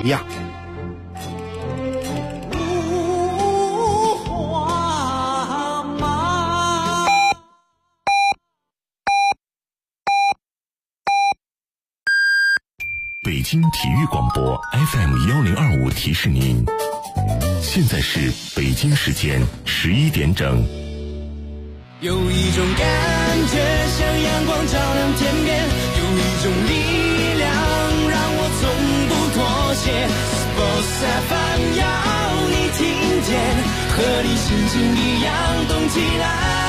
亮。 北京体育广播 FM1025 提示您，现在是北京时间11点整。 有一种感觉像阳光照亮天边，有一种力量让我从不妥协。Sports FM 要你听见，和你心情一样动起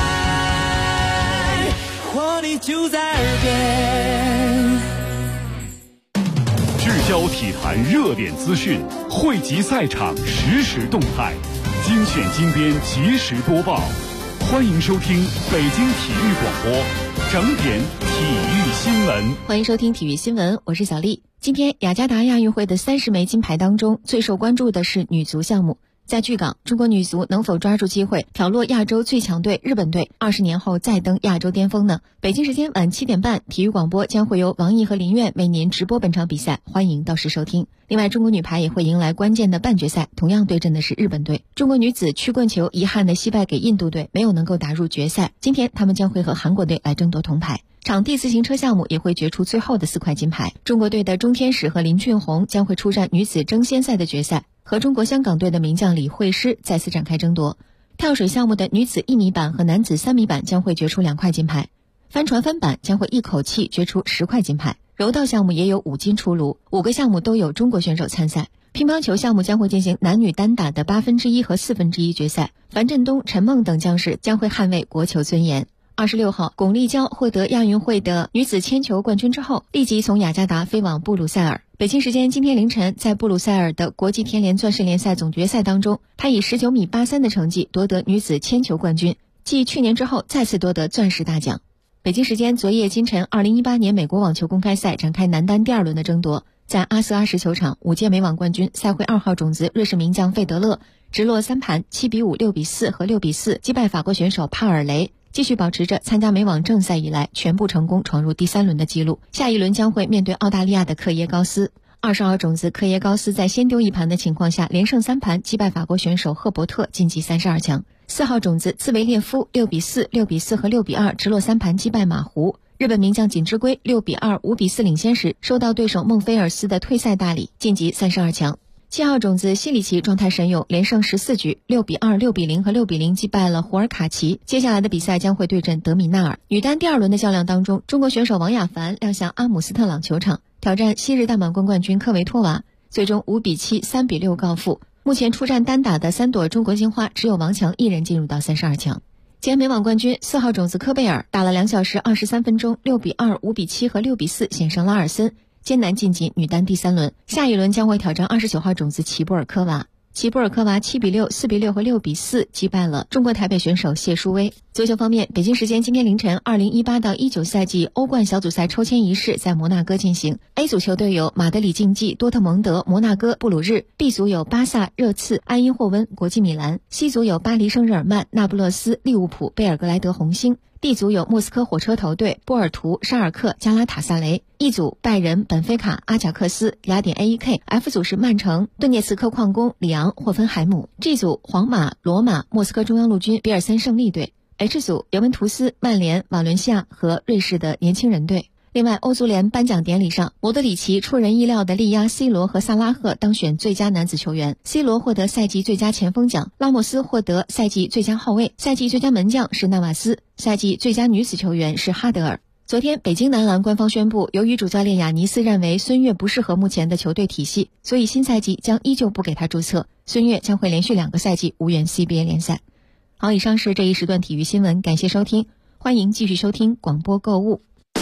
来，活力就在耳边。 聚焦体坛热点资讯，汇集赛场实时动态，精选精编及时播报。欢迎收听北京体育广播整点体育新闻。 欢迎收听体育新闻，我是小丽。今天雅加达亚运会的30枚金牌当中，最受关注的是女足项目。在巨港，中国女足能否抓住机会挑落亚洲最强队日本队，20年后再登亚洲巅峰呢？北京时间晚7点半，体育广播将会由王毅和林苑为您直播本场比赛，欢迎到时收听。另外，中国女排也会迎来关键的半决赛，同样对阵的是日本队。中国女子曲棍球遗憾的惜败给印度队，没有能够打入决赛。今天他们将会和韩国队来争夺铜牌。场地自行车项目也会决出最后的4块金牌。中国队的钟天使和林俊宏将会出战女子争先赛的决赛，和中国香港队的名将李慧诗再次展开争夺。跳水项目的女子1米板和男子3米板将会决出2块金牌，帆船分板将会一口气决出10块金牌。柔道项目也有5金出炉，5个项目都有中国选手参赛。乒乓球项目将会进行男女单打的1/8和1/4决赛，樊振东、陈梦等将士将会捍卫国球尊严。26号，巩立姣获得亚运会的女子铅球冠军之后，立即从雅加达飞往布鲁塞尔。北京时间今天凌晨，在布鲁塞尔的国际田联钻石联赛总决赛当中，她以19米83的成绩夺得女子铅球冠军，继去年之后再次夺得钻石大奖。北京时间昨夜今晨，2018年美国网球公开赛展开男单第2轮的争夺，在阿瑟阿什球场，5届美网冠军赛会2号种子瑞士名将费德勒直落3盘7比5、6比4和6比4击败法国选手帕尔雷，继续保持着参加美网正赛以来全部成功闯入第3轮的记录。下一轮将会面对澳大利亚的克耶高斯。20号种子克耶高斯在先丢1盘的情况下，连胜3盘击败法国选手赫伯特晋级32强。4号种子茨维列夫6比4、6比4和6比2直落3盘击败马胡。日本名将锦织圭6比2、5比4领先时，受到对手孟菲尔斯的退赛大礼，晋级32强。7号种子西里奇状态神勇，连胜14局，6比2、6比0和6比0击败了胡尔卡奇。接下来的比赛将会对阵德米纳尔。女单第2轮的较量当中，中国选手王雅凡亮相阿姆斯特朗球场，挑战昔日大满贯冠军科维托娃，最终5比7、3比6告负。目前出战单打的3朵中国金花，只有王强一人进入到32强。前美网冠军4号种子科贝尔打了2小时23分钟，6比2、5比7和6比4险胜拉尔森，艰难晋级女单第3轮。下一轮将会挑战29号种子齐布尔科娃。齐布尔科娃7比6、4比6和6比4击败了中国台北选手谢淑薇。足球方面，北京时间今天凌晨，2018到19赛季欧冠小组赛抽签仪式在摩纳哥进行。A 组球队有马德里竞技、多特蒙德、摩纳哥、布鲁日。B 组有巴萨、热刺、埃因霍温、国际米兰。C 组有巴黎圣日耳曼、那不勒斯、利物浦、贝尔格莱德红星。D 组有莫斯科火车头队、波尔图、沙尔克、加拉塔萨雷。E 组拜仁、本菲卡、阿贾克斯、雅典 AEK。F 组是曼城、顿涅茨克矿工、里昂、霍芬海姆。G 组皇马、罗马、莫斯科中央陆军、比尔森胜利队。H 组尤文图斯、曼联、瓦伦西亚和瑞士的年轻人队。另外，欧足联颁奖典礼上，莫德里奇出人意料地力压 C 罗和萨拉赫当选最佳男子球员。C 罗获得赛季最佳前锋奖，拉莫斯获得赛季最佳后卫，赛季最佳门将是纳瓦斯，赛季最佳女子球员是哈德尔。昨天，北京男篮官方宣布，由于主教练雅尼斯认为孙悦不适合目前的球队体系，所以新赛季将依旧不给他注册，孙悦将会连续2个赛季无缘 CBA 联赛。好，以上是这一时段体育新闻，感谢收听，欢迎继续收听广播购物。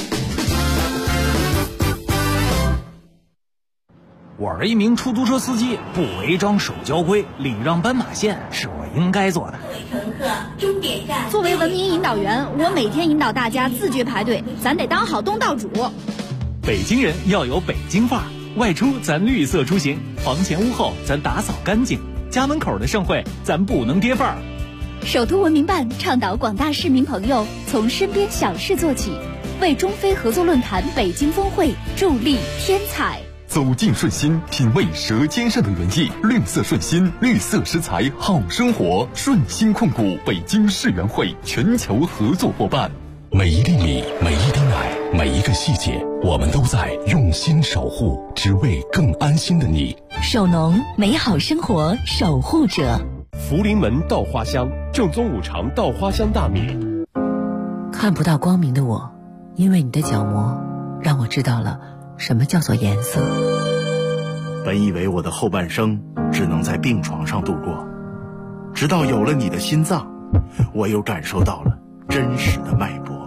我是一名出租车司机，不违章守交规，礼让斑马线是我应该做的。 乘客，终点站。 作为文明引导员，我每天引导大家自觉排队，咱得当好东道主。 北京人要有北京范儿，外出咱绿色出行，房前屋后咱打扫干净，家门口的盛会咱不能跌范儿。 首都文明办倡导广大市民朋友从身边小事做起，为中非合作论坛北京峰会助力添彩。 走进顺心，品味舌尖上的原意。绿色顺心，绿色食材好生活。顺心控股北京世园会全球合作伙伴。 每一粒米，每一滴奶，每一个细节，我们都在用心守护，只为更安心的你。 守农，美好生活守护者。 福临门稻花香，正宗五常稻花香大米。 看不到光明的我，因为你的角膜让我知道了什么叫做颜色。 本以为我的后半生只能在病床上度过，直到有了你的心脏，我又感受到了真实的脉搏。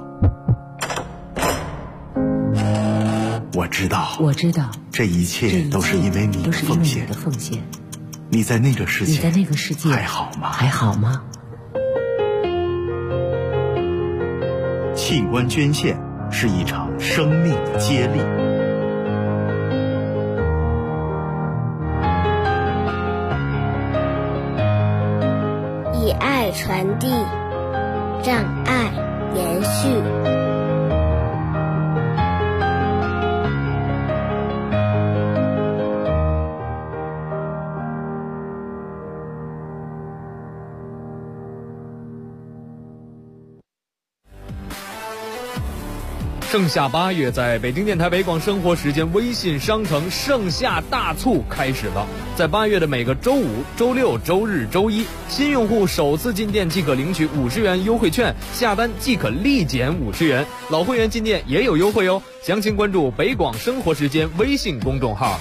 我知道，这一切都是因为你的奉献。你在那个世界还好吗？器官捐献是一场生命的接力。 以爱传递，让爱延续。 盛夏8月，在北京电台北广生活时间微信商城盛夏大促开始了。在8月的每个周五、周六、周日、周一，新用户首次进店即可领取50元优惠券，下单即可立减50元。老会员进店也有优惠哦。详情关注北广生活时间微信公众号。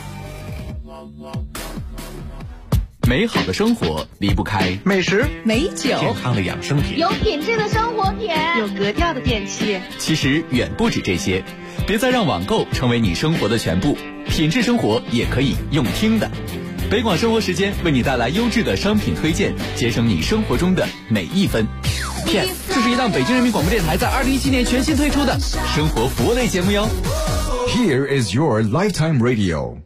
美好的生活离不开美食、 美酒、 健康的养生品， 有品质的生活品， 有格调的电器。 其实远不止这些，别再让网购成为你生活的全部，品质生活也可以用听的。北广生活时间为你带来优质的商品推荐，节省你生活中的每一分。片，这是一档北京人民广播电台在2017年全新推出的生活服务类节目哟。 Here is your lifetime radio。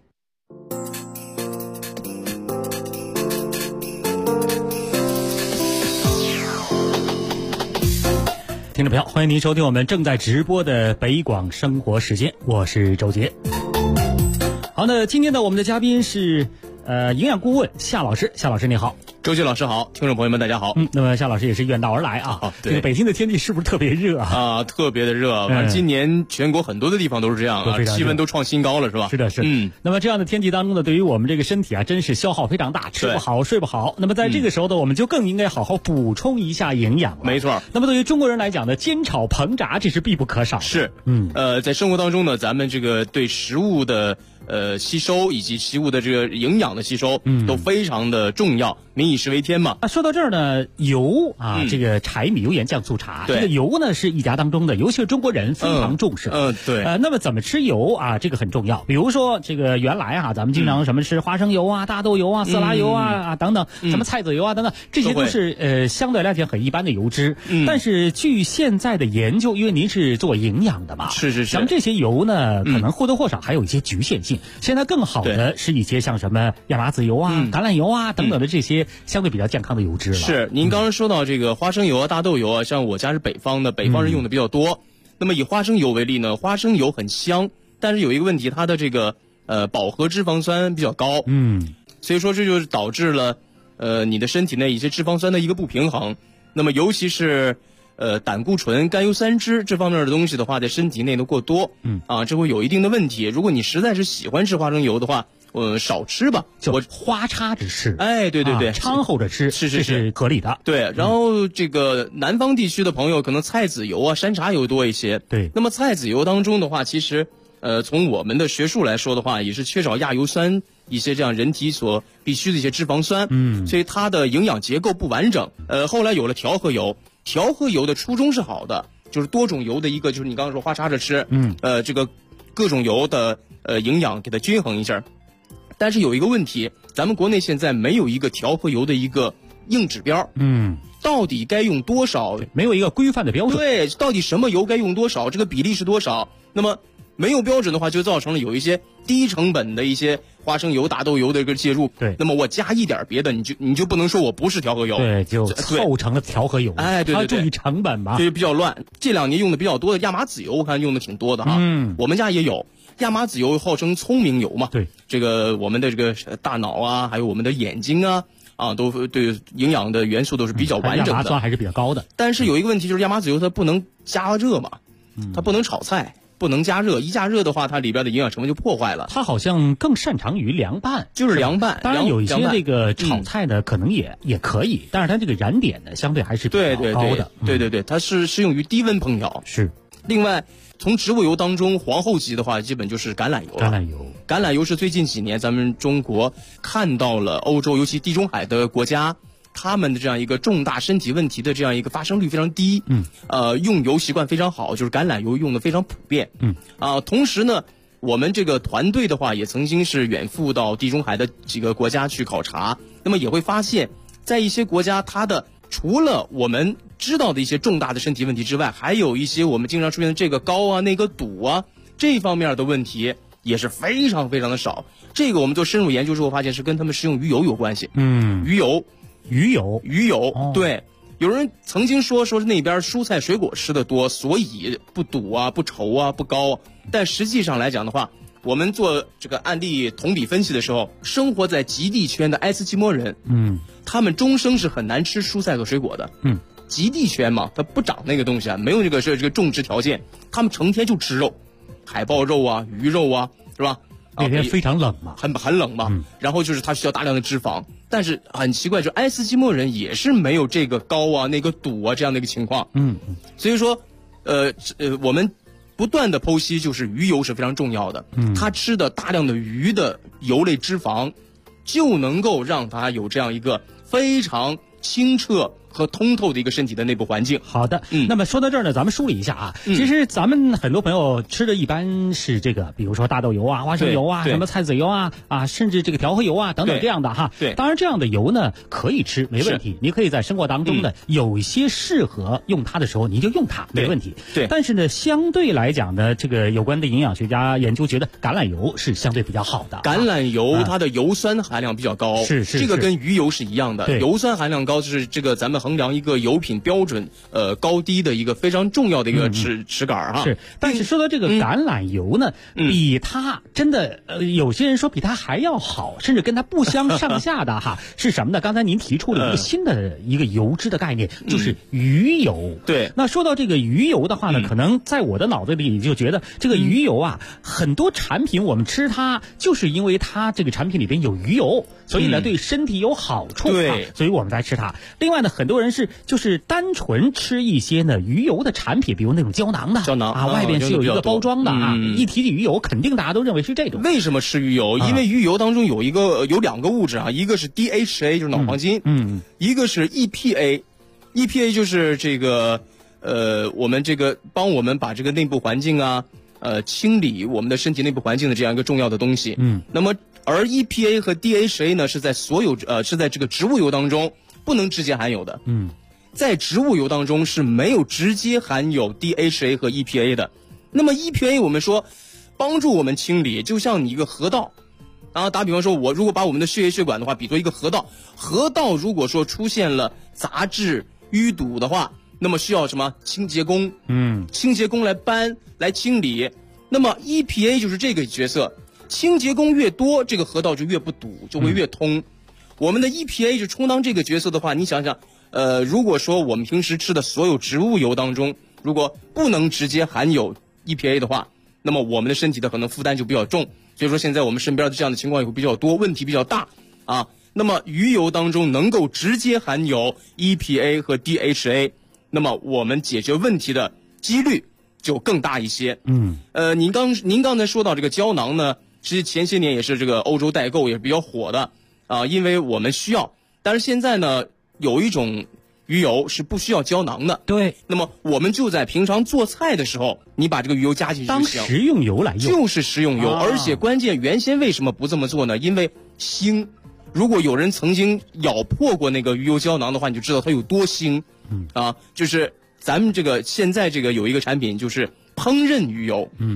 听众朋友，欢迎您收听我们正在直播的北广生活时间，我是周杰。好，那今天呢，我们的嘉宾是营养顾问夏老师。夏老师你好。 周杰老师好，听众朋友们大家好。 那么夏老师也是远道而来啊。 对， 这个北京的天气是不是特别热啊？特别的热，反正今年全国很多的地方都是这样啊，气温都创新高了，是吧？ 是的，是的。那么这样的天气当中呢，对于我们这个身体啊，真是消耗非常大，吃不好，睡不好。那么在这个时候呢，我们就更应该好好补充一下营养了。 没错。 那么对于中国人来讲呢，煎炒烹炸这是必不可少的。 是，在生活当中呢，咱们这个对食物的吸收以及食物的这个营养的吸收，都非常的重要。民以食为天嘛。 说到这儿呢，油啊，这个柴米油盐酱醋茶，这个油呢是一家当中的，尤其是中国人非常重视。 对。 那么怎么吃油啊？这个很重要。比如说这个原来啊，咱们经常什么吃花生油啊、大豆油啊、色拉油啊等等，什么菜籽油啊等等，这些都是相对来讲很一般的油脂。但是据现在的研究，因为您是做营养的嘛， 是， 咱们这些油呢，可能或多或少还有一些局限性。现在更好的是一些像什么亚麻籽油啊、橄榄油啊等等的这些相对比较健康的油脂了。 是，您刚刚说到这个花生油啊、大豆油啊，像我家是北方的，北方人用的比较多。那么以花生油为例呢，花生油很香，但是有一个问题，它的这个饱和脂肪酸比较高。所以说这就导致了你的身体内一些脂肪酸的一个不平衡。那么尤其是胆固醇、甘油三酯这方面的东西的话，在身体内的过多，这会有一定的问题。如果你实在是喜欢吃花生油的话，少吃吧， 我花插着吃。 对， 掺和着吃，这是合理的。 对，然后这个南方地区的朋友可能菜籽油啊、山茶油多一些。 对， 那么菜籽油当中的话，其实从我们的学术来说的话，也是缺少亚油酸一些这样人体所必须的一些脂肪酸。所以它的营养结构不完整。后来有了调和油。调和油的初衷是好的，就是多种油的一个，就是你刚刚说花插着吃，这个各种油的营养给它均衡一下。但是有一个问题，咱们国内现在没有一个调和油的一个硬指标，到底该用多少？ 没有一个规范的标准。 对，到底什么油该用多少？这个比例是多少？那么没有标准的话，就造成了有一些低成本的一些花生油、大豆油的一个介入。 对， 那么我加一点别的，你就不能说我不是调和油。 对，就凑成了调和油。 对， 它注意成本吧。 这就比较乱。这2年用的比较多的亚麻籽油，我看用的挺多的哈。我们家也有， 亚麻籽油号称聪明油嘛， 对， 这个我们的这个大脑啊，还有我们的眼睛啊，都对营养的元素都是比较完整的， 亚麻酸还是比较高的。 但是有一个问题就是亚麻籽油它不能加热嘛，它不能炒菜。不能加热，一加热的话，它里边的营养成分就破坏了。 它好像更擅长于凉拌， 就是凉拌。 当然有一些这个炒菜呢，可能也可以，但是它这个燃点呢，相对还是比较高的。 对，它是适用于低温烹调。 是。 另外，从植物油当中皇后级的话，基本就是橄榄油了。橄榄油是最近几年咱们中国看到了欧洲，尤其地中海的国家。他们的这样一个重大身体问题的这样一个发生率非常低，用油习惯非常好，就是橄榄油用的非常普遍，同时呢，我们这个团队的话也曾经是远赴到地中海的几个国家去考察，那么也会发现，在一些国家，它的除了我们知道的一些重大的身体问题之外，还有一些我们经常出现的这个高啊、那个堵啊这方面的问题也是非常非常的少。这个我们做深入研究之后发现是跟他们食用鱼油有关系，鱼油，对，有人曾经说是那边蔬菜水果吃的多，所以不堵啊、不稠啊、不高，但实际上来讲的话，我们做这个案例同比分析的时候，生活在极地圈的埃斯基摩人，他们终生是很难吃蔬菜和水果的，极地圈嘛，它不长那个东西啊，没有这个种植条件，他们成天就吃肉，海豹肉啊、鱼肉啊，是吧？ 那天非常冷嘛， 很冷嘛，然后就是它需要大量的脂肪，但是很奇怪，就埃斯基摩人也是没有这个高啊、那个堵啊这样的一个情况，所以说，我们不断的剖析，就是鱼油是非常重要的，他吃的大量的鱼的油类脂肪，就能够让他有这样一个非常清澈和通透的一个身体的内部环境。 好的，那么说到这儿呢，咱们梳理一下啊。其实咱们很多朋友吃的一般是这个，比如说大豆油啊、花生油啊、什么菜籽油啊，甚至这个调和油啊等等这样的哈。 对， 当然这样的油呢可以吃，没问题。你可以在生活当中呢，有一些适合用它的时候，你就用它，没问题。 对。 但是呢，相对来讲呢，这个有关的营养学家研究觉得橄榄油是相对比较好的。 橄榄油它的油酸含量比较高， 是这个跟鱼油是一样的。油酸含量高就是这个咱们衡量一个油品标准高低的一个非常重要的一个尺杆哈。 是，但是说到这个橄榄油呢，比它真的有些人说比它还要好，甚至跟它不相上下的哈，是什么呢？刚才您提出了一个新的一个油脂的概念，就是鱼油。 对， 那说到这个鱼油的话呢，可能在我的脑子里就觉得这个鱼油啊，很多产品我们吃它就是因为它这个产品里边有鱼油，所以呢对身体有好处， 对， 所以我们才吃它。另外呢，很多人就是单纯吃一些呢鱼油的产品，比如那种胶囊啊，外边是有一个包装的啊。一提起鱼油，肯定大家都认为是这种。 为什么吃鱼油？因为鱼油当中有两个物质啊，一个是 DHA 就是脑黄金，一个是 EPA 就是这个我们这个帮我们把这个内部环境啊清理我们的身体内部环境的这样一个重要的东西。那么而 EPA 和 DHA 呢是在是在这个植物油当中不能直接含有的。在植物油当中是没有直接含有 DHA 和 EPA 的。那么 EPA 我们说帮助我们清理，就像你一个河道啊，打比方说我如果把我们的血液血管的话比作一个河道，河道如果说出现了杂质淤堵的话，那么需要什么清洁工，清洁工来搬来清理。那么 EPA 就是这个角色，清洁工越多，这个河道就越不堵，就会越通。我们的 EPA 就充当这个角色的话，你想想如果说我们平时吃的所有植物油当中，如果不能直接含有 EPA 的话，那么我们的身体的可能负担就比较重。所以说现在我们身边的这样的情况也会比较多，问题比较大啊。那么鱼油当中能够直接含有 EPA 和 DHA， 那么我们解决问题的几率就更大一些。您刚才说到这个胶囊呢，其实前些年也是这个欧洲代购也是比较火的啊，因为我们需要。但是现在呢，有一种鱼油是不需要胶囊的。 对， 那么我们就在平常做菜的时候，你把这个鱼油加进去就行， 当食用油来用， 就是食用油。而且关键原先为什么不这么做呢？因为腥。如果有人曾经咬破过那个鱼油胶囊的话，你就知道它有多腥。就是咱们这个现在这个有一个产品就是烹饪鱼油。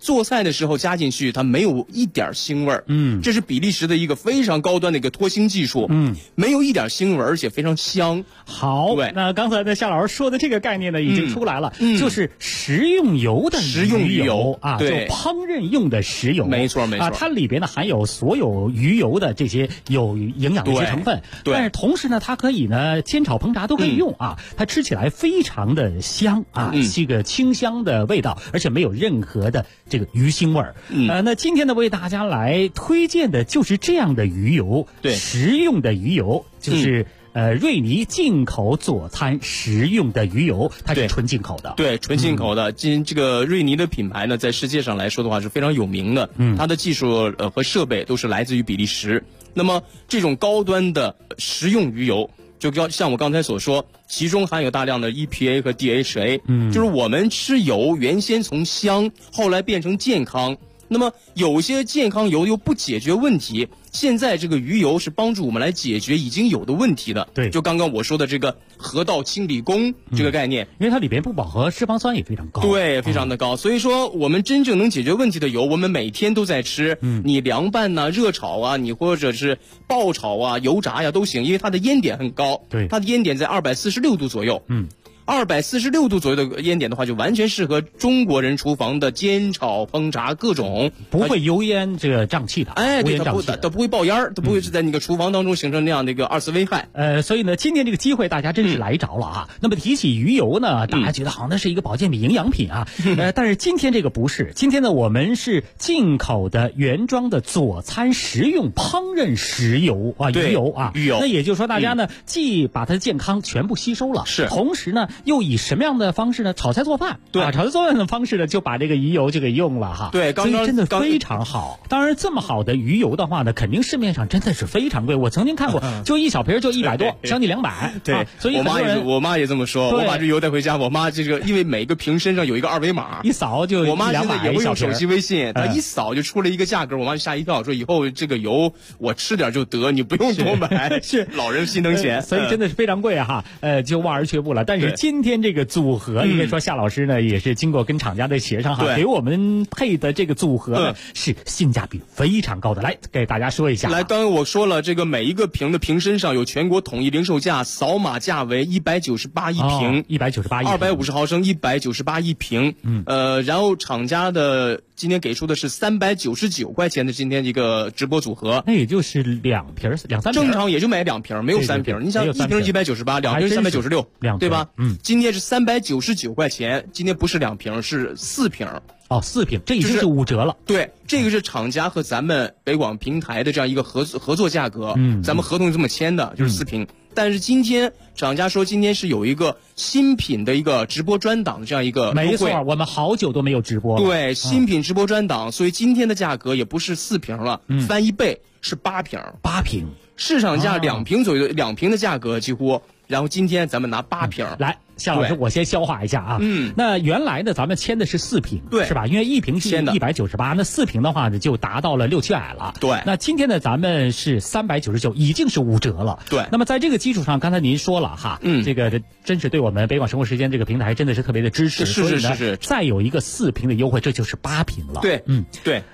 做菜的时候加进去，它没有一点腥味儿。这是比利时的一个非常高端的一个脱腥技术。没有一点腥味儿，而且非常香。 好， 对， 那刚才呢夏老师说的这个概念呢已经出来了，就是食用油的食用鱼油啊，就烹饪用的食油。 没错没错， 它里边呢含有所有鱼油的这些有营养的一些成分。 对， 但是同时呢，它可以呢煎炒烹炸都可以用啊，它吃起来非常的香啊，是个清香的味道，而且没有任何的这个鱼腥味儿。那今天呢为大家来推荐的就是这样的鱼油， 对， 食用的鱼油就是。瑞尼进口佐餐食用的鱼油，它是纯进口的。 对，纯进口的。这个瑞尼的品牌呢，在世界上来说的话是非常有名的。它的技术和设备都是来自于比利时。那么这种高端的食用鱼油，就像我刚才所说，其中含有大量的 EPA 和 DHA。就是我们吃油原先从香，后来变成健康。那么有些健康油又不解决问题，现在这个鱼油是帮助我们来解决已经有的问题的。 对， 就刚刚我说的这个河道清理工这个概念， 因为它里边不饱和脂肪酸也非常高。 对，非常的高。所以说我们真正能解决问题的油，我们每天都在吃。你凉拌呐、热炒啊，你或者是爆炒啊、油炸呀都行，因为它的烟点很高。 对， 它的烟点在246度左右。246度左右的烟点的话，就完全适合中国人厨房的煎炒烹炸各种， 不会油烟这个瘴气的。 对，它不会爆烟儿，它不会是在那个厨房当中形成那样的一个二次危害。 所以呢，今天这个机会大家真是来着了啊。那么提起鱼油呢，大家觉得好像那是一个保健品、营养品啊。但是今天这个不是，今天呢我们是进口的原装的佐餐食用烹饪食油啊，鱼油啊。 鱼油。 那也就是说，大家呢既把它的健康全部吸收了， 是， 同时呢。又以什么样的方式呢？炒菜做饭， 对， 炒菜做饭的方式呢，就把这个鱼油就给用了哈。 对， 所以真的非常好。当然，这么好的鱼油的话呢，肯定市面上真的是非常贵。我曾经看过，就一小瓶就100多，将近200。 对， 所以我妈也这么说。我把这油带回家，我妈这个因为每个瓶身上有一个二维码， 一扫就我妈现在也会用手机微信，她一扫就出了一个价格，我妈就吓一跳，说以后这个油我吃点就得，你不用多买。 是老人心疼钱， 所以真的是非常贵哈。就望而却步了。但是今天这个组合，应该说夏老师呢也是经过跟厂家的协商哈，给我们配的这个组合呢是性价比非常高的。来给大家说一下。 来，刚刚我说了，这个每一个瓶的瓶身上有全国统一零售价，扫码价为198一瓶 ，198 250毫升198一瓶。然后厂家的今天给出的是399块钱的今天一个直播组合， 那也就是2瓶2-3瓶， 正常也就买2瓶，没有3瓶。你想一瓶198，2瓶396，对吧？今天是399块钱，今天不是2瓶，是4瓶。 4瓶，这已经是5折了。 对，这个是厂家和咱们北广平台的这样一个合作价格。咱们合同是这么签的，就是4瓶。但是今天厂家说今天是有一个新品的一个直播专档的这样一个优惠。 没错，我们好久都没有直播了。 对，新品直播专档，所以今天的价格也不是4瓶了，翻1倍是8瓶。 8瓶， 市场价2瓶左右，2瓶的价格几乎。然后今天咱们拿8瓶来，夏老师，我先消化一下啊。那原来呢，咱们签的是4瓶， 对， 是吧？因为1瓶是198，那4瓶的话呢，就达到了600-700了。 对。 那今天呢，咱们是399，已经是5折了。 对。 那么在这个基础上，刚才您说了哈，这个真是对我们北广生活时间这个平台真的是特别的支持。 是。 再有一个4瓶的优惠，这就是8瓶了。 对，对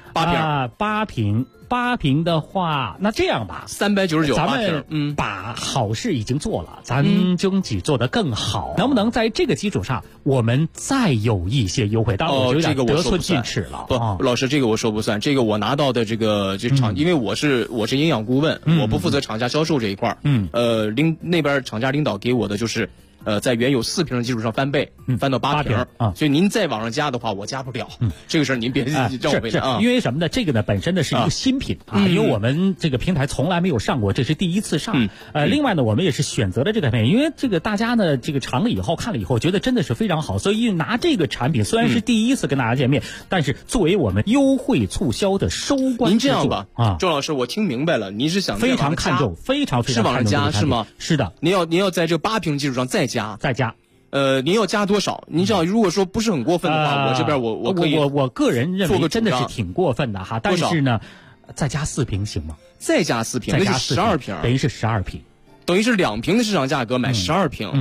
，8瓶。 8瓶的话，那这样吧 ，399， 咱们把好事已经做了，咱争取做得更好，能不能在这个基础上，我们再有一些优惠？当然，我觉得得寸进尺了。 不，老师，这个我说不算，这个我拿到的这个厂，因为我是营养顾问，我不负责厂家销售这一块。那边厂家领导给我的就是。在原有4瓶的基础上翻倍，翻到8瓶啊， 所以您再往上加的话，我加不了。这个事儿您别让我为难啊。 因为什么呢？这个呢本身呢是一个新品啊，因为我们这个平台从来没有上过，这是第一次上。另外呢，我们也是选择了这个品，因为这个大家呢这个尝了以后看了以后，觉得真的是非常好，所以拿这个产品虽然是第一次跟大家见面，但是作为我们优惠促销的收官。 您这样吧，周老师，我听明白了，您是想非常看重，非常是往上加是吗？ 是的， 您要在这8瓶基础上再加。您要加多少？您知道，如果说不是很过分的话，我这边我可以。 我个人认为真的是挺过分的哈，但是呢，再加4瓶行吗？ 再加4瓶，那是12瓶， 等于是12瓶， 等于是2瓶的市场价格买12瓶。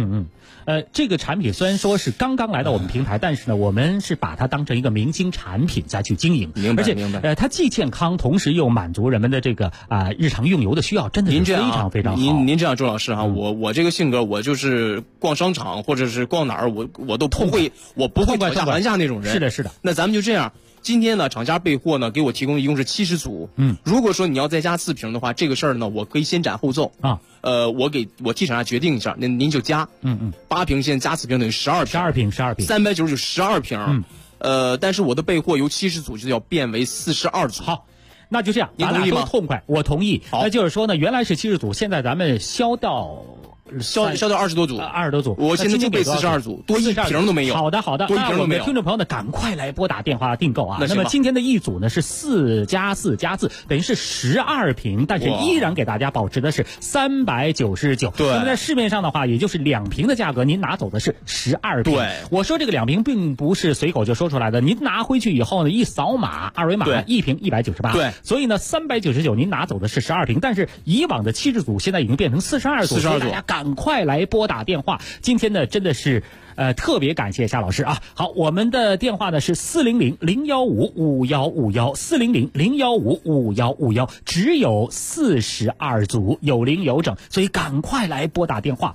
这个产品虽然说是刚刚来到我们平台，但是呢，我们是把它当成一个明星产品再去经营， 明白， 而且明白。 它既健康，同时又满足人们的这个日常用油的需要，真的是非常非常好。 您这样，周老师哈，我这个性格，我就是逛商场或者是逛哪儿，我都不会，我不会讨价还价那种人。 是的，是的。 那咱们就这样。今天呢，厂家备货呢，给我提供一共是70组。如果说你要再加4瓶的话，这个事儿呢，我可以先斩后奏啊。 我替厂家决定一下，那您就加。8瓶现在加4瓶等于12瓶 ，12瓶 ，390就12瓶。但是我的备货由70组就要变为42组。 好，那就这样， 您同意吗？ 都痛快，我同意。那就是说呢，原来是70组，现在咱们销到 20多组 ，20多组。 我现在就备42组，多1瓶都没有。 好的， 多1瓶都没有。 听众朋友呢，赶快来拨打电话订购啊！ 那么今天的一组呢是4+4+4，等于是12瓶，但是依然给大家保持的是399。 对。 那么在市面上的话，也就是2瓶的价格，您拿走的是12瓶。 对。 我说这个2瓶并不是随口就说出来的，您拿回去以后呢，一扫码二维码，1瓶198。 对。 所以呢，399您拿走的是12瓶，但是以往的70组现在已经变成42组，所以大家赶快来拨打电话。今天呢，真的是特别感谢夏老师啊。好，我们的电话呢是400-015-5151，400-015-5151，只有42组，有零有整，所以赶快来拨打电话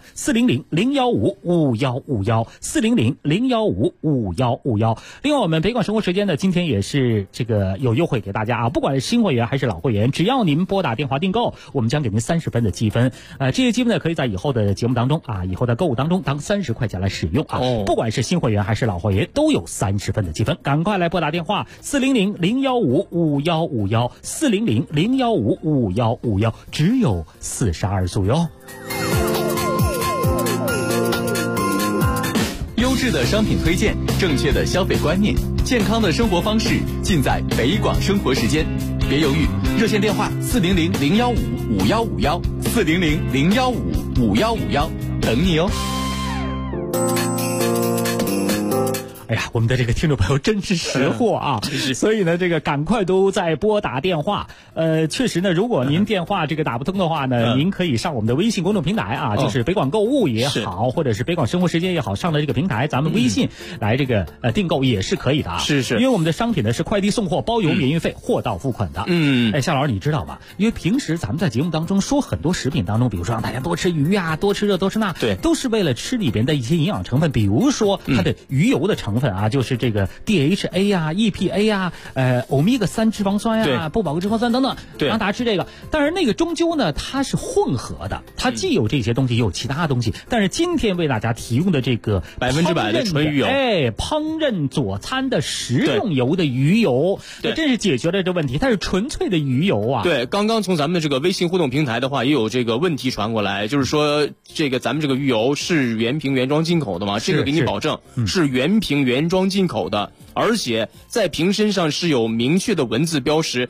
，400-015-5151，400-015-5151。另外，我们北广生活时间呢，今天也是这个有优惠给大家啊，不管是新会员还是老会员，只要您拨打电话订购，我们将给您30分的积分。这些积分呢，可以在以后的节目当中啊，以后的购物当中当30块钱来使用啊。不管是新会员还是老会员，都有30分的积分。赶快来拨打电话，400-015-5151，400-015-5151，只有42组哟。 优质的商品推荐，正确的消费观念，健康的生活方式，尽在北广生活时间。别犹豫，热线电话400-015-5151，400-015-5151，等你哦。 哎呀，我们的这个听众朋友真是识货啊！所以呢，这个赶快都在拨打电话。确实呢，如果您电话这个打不通的话呢，您可以上我们的微信公众平台啊，就是北广购物也好，或者是北广生活时间也好，上的这个平台，咱们微信来这个订购也是可以的啊。 是， 因为我们的商品呢是快递送货包邮免运费，货到付款的。夏老师你知道吗？因为平时咱们在节目当中说很多食品当中，比如说让大家多吃鱼啊，多吃这多吃那， 对， 都是为了吃里边的一些营养成分，比如说它的鱼油的成分啊，就是这个 DHA 啊、EPA 啊、欧米伽3脂肪酸啊、不饱和脂肪酸等等，让大家吃这个。但是那个终究呢，它是混合的，它既有这些东西，又有其他东西。但是今天为大家提供的这个 100%的纯鱼油， 烹饪佐餐的食用油的鱼油，这真是解决了这问题。它是纯粹的鱼油啊。 对，刚刚从咱们的这个微信互动平台的话，也有这个问题传过来，就是说这个咱们这个鱼油是原瓶原装进口的吗？这个给你保证是原瓶原装进口的，而且在瓶身上是有明确的文字标识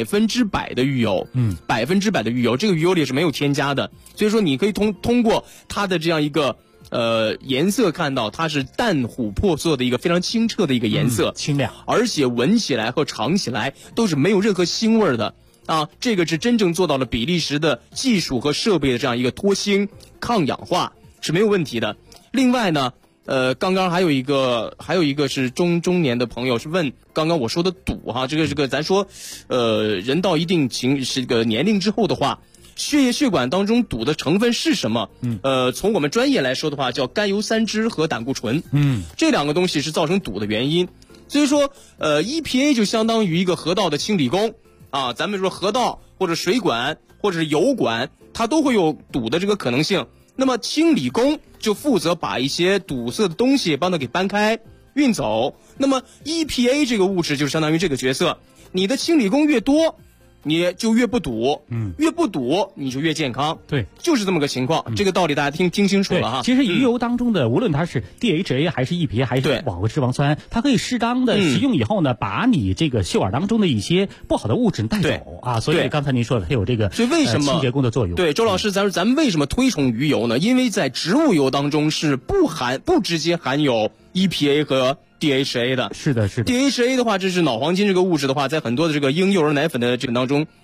，100%的鱼油，100%的鱼油，这个鱼油里是没有添加的，所以说你可以通过它的这样一个颜色看到它是淡琥珀色的一个非常清澈的一个颜色， 清亮， 而且闻起来和尝起来都是没有任何腥味的啊，这个是真正做到了比利时的技术和设备的这样一个脱腥抗氧化是没有问题的。另外呢，刚刚还有一个是中年的朋友是问刚刚我说的赌哈，这个咱说，人到一定这个年龄之后的话，血液血管当中赌的成分是什么？从我们专业来说的话，叫甘油三酯和胆固醇。这两个东西是造成赌的原因。所以说，EPA 就相当于一个河道的清理工啊，咱们说河道或者水管或者是油管，它都会有堵的这个可能性。那么清理工就负责把一些堵塞的东西帮它给搬开运走。那么 EPA 这个物质就相当于这个角色，你的清理工越多，你就越不堵，越不堵你就越健康， 对， 就是这么个情况。这个道理大家听清楚了哈。 其实鱼油当中的，无论它是 DHA 还是 EPA 还是饱和脂肪酸，它可以适当的食用以后呢，把你这个血管当中的一些不好的物质带走啊。所以刚才您说的，它有这个所以为什么清洁工的作用？ 对，周老师，咱们为什么推崇鱼油呢？因为在植物油当中是不直接含有 EPA 和DHA 的。 是的。 DHA 的话，这是脑黄金这个物质的话，在很多的这个婴幼儿奶粉的这个当中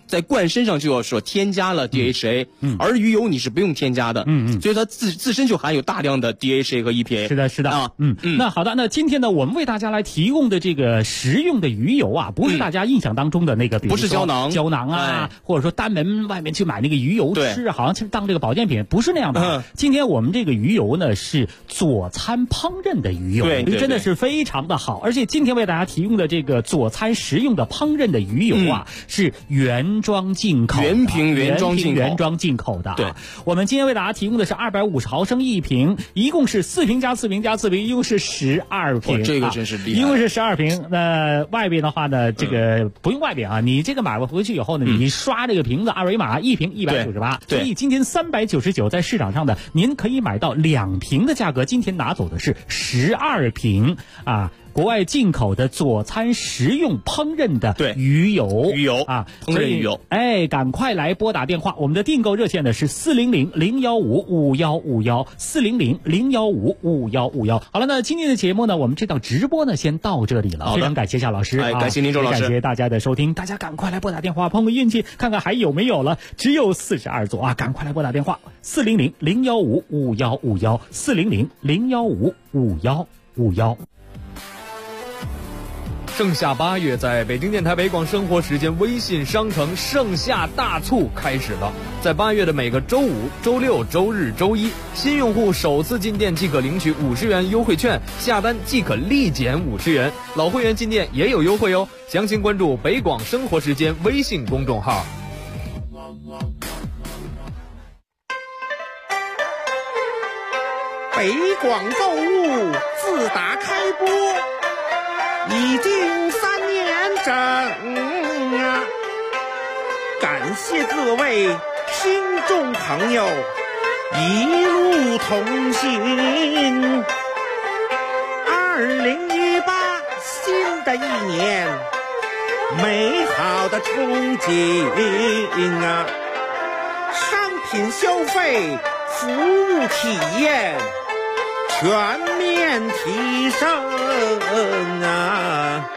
在灌身上就要说添加了 DHA，而鱼油你是不用添加的，所以它自身就含有大量的 DHA 和 EPA。 是的啊，那好的，那今天呢，我们为大家来提供的这个食用的鱼油啊，不是大家印象当中的那个，比如说不是胶囊啊，或者说单门外面去买那个鱼油吃，好像是当这个保健品，不是那样的。今天我们这个鱼油呢是佐餐烹饪的鱼油， 对， 真的是非常的好。而且今天为大家提供的这个佐餐食用的烹饪的鱼油啊，是原装进口的， 原瓶原装进口的。 对， 我们今天为大家提供的是250毫升一瓶，一共是4瓶加4瓶加4瓶，一共是12瓶。 这个真是厉害， 一共是12瓶。外边的话呢，这个不用外边啊，你这个买回去以后呢，你刷这个瓶子二维码，一瓶198。所以今天399在市场上的，您可以买到2瓶的价格，今天拿走的是12瓶啊。国外进口的佐餐食用烹饪的鱼油啊， 烹饪鱼油， 赶快来拨打电话，我们的订购热线呢是400-015-5151，400-015-5151。好了，那今天的节目呢，我们这档直播呢先到这里了，非常感谢夏老师， 感谢您周老师， 感谢大家的收听，大家赶快来拨打电话碰个运气，看看还有没有了，只有42座啊，赶快来拨打电话，400-015-5151，400-015-5151。 盛夏8月，在北京电台北广生活时间微信商城盛夏大促开始了。在8月的每个周5、周6、周日、周一，新用户首次进店即可领取50元优惠券，下单即可立减50元。老会员进店也有优惠哦。详情关注北广生活时间微信公众号。 北广购物自打开播已经3年整啊！感谢各位听众朋友一路同行。2018新的一年，美好的憧憬啊！商品消费、服务体验全面提升啊！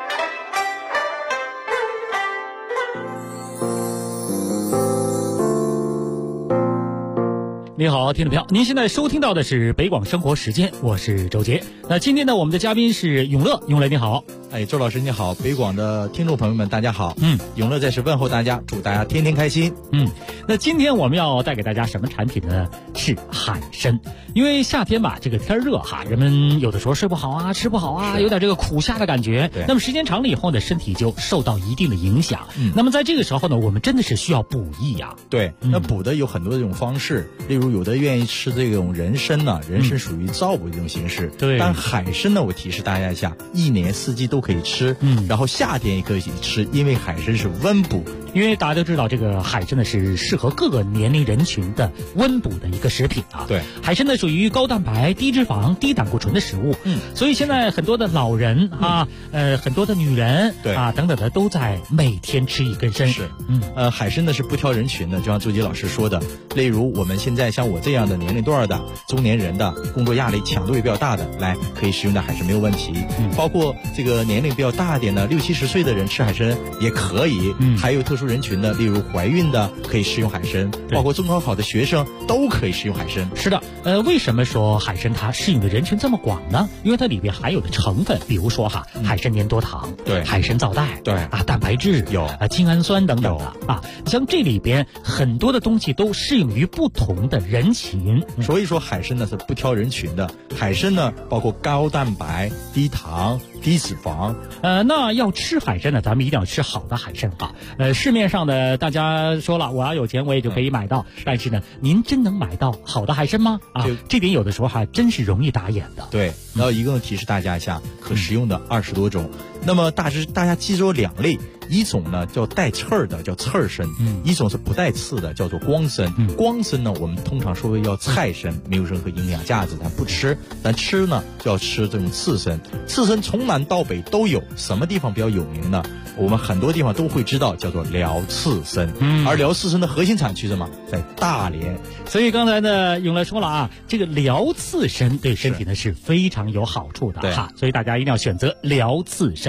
你好，听众朋友，您现在收听到的是北广生活时间，我是周杰。那今天呢，我们的嘉宾是永乐，永乐你好。 周老师你好，北广的听众朋友们大家好。永乐在此问候大家，祝大家天天开心。 那今天我们要带给大家什么产品呢？是海参。因为夏天吧，这个天热哈，人们有的时候睡不好啊，吃不好啊，有点这个苦夏的感觉。那么时间长了以后呢，身体就受到一定的影响。那么在这个时候呢，我们真的是需要补益呀。 对，那补的有很多这种方式，例如有的愿意吃这种人参呢，人参属于造补这种形式。 对， 但海参呢，我提示大家一下，一年四季都可以吃。然后夏天也可以吃，因为海参是温补。 因为大家都知道，这个海参呢是适合各个年龄人群的温补的一个食品啊。 对， 海参呢属于高蛋白、低脂肪、低胆固醇的食物。所以现在很多的老人啊，很多的女人啊等等的都在每天吃一根参。 是，海参呢是不挑人群的，就像周杰老师说的，例如我们现在像我这样的年龄段的中年人的，工作压力强度也比较大的，来可以食用的海参没有问题。包括这个年龄比较大一点的60、70岁的人吃海参也可以。还有特殊人群的，例如怀孕的可以食用海参，包括中高考的学生都可以食用海参。 是的，为什么说海参它适应的人群这么广呢？因为它里边含有的成分，比如说海参粘多糖， 对， 海参皂苷， 对蛋白质有精氨酸等等的像这里边很多的东西都适应于不同的人群。 所以说海参呢是不挑人群的，海参呢包括高蛋白、低糖、低脂肪。 那要吃海参呢，咱们一定要吃好的海参啊。市面上的大家说了，我要有钱我也就可以买到，但是呢，您真能买到好的海参吗？这点有的时候还真是容易打眼的。 对，然后一共提示大家一下，可食用的20多种。那么大家记住2类，一种呢叫带刺儿的，叫刺儿参；一种是不带刺的，叫做光参。光参呢，我们通常说叫菜参，没有任何营养价值，咱不吃。咱吃呢就要吃这种刺参。刺参从南到北都有，什么地方比较有名呢？我们很多地方都会知道，叫做辽刺参。而辽刺参的核心产区什么？在大连。 所以刚才呢永乐说了啊，这个辽刺参对身体呢是非常有好处的哈，所以大家一定要选择辽刺参。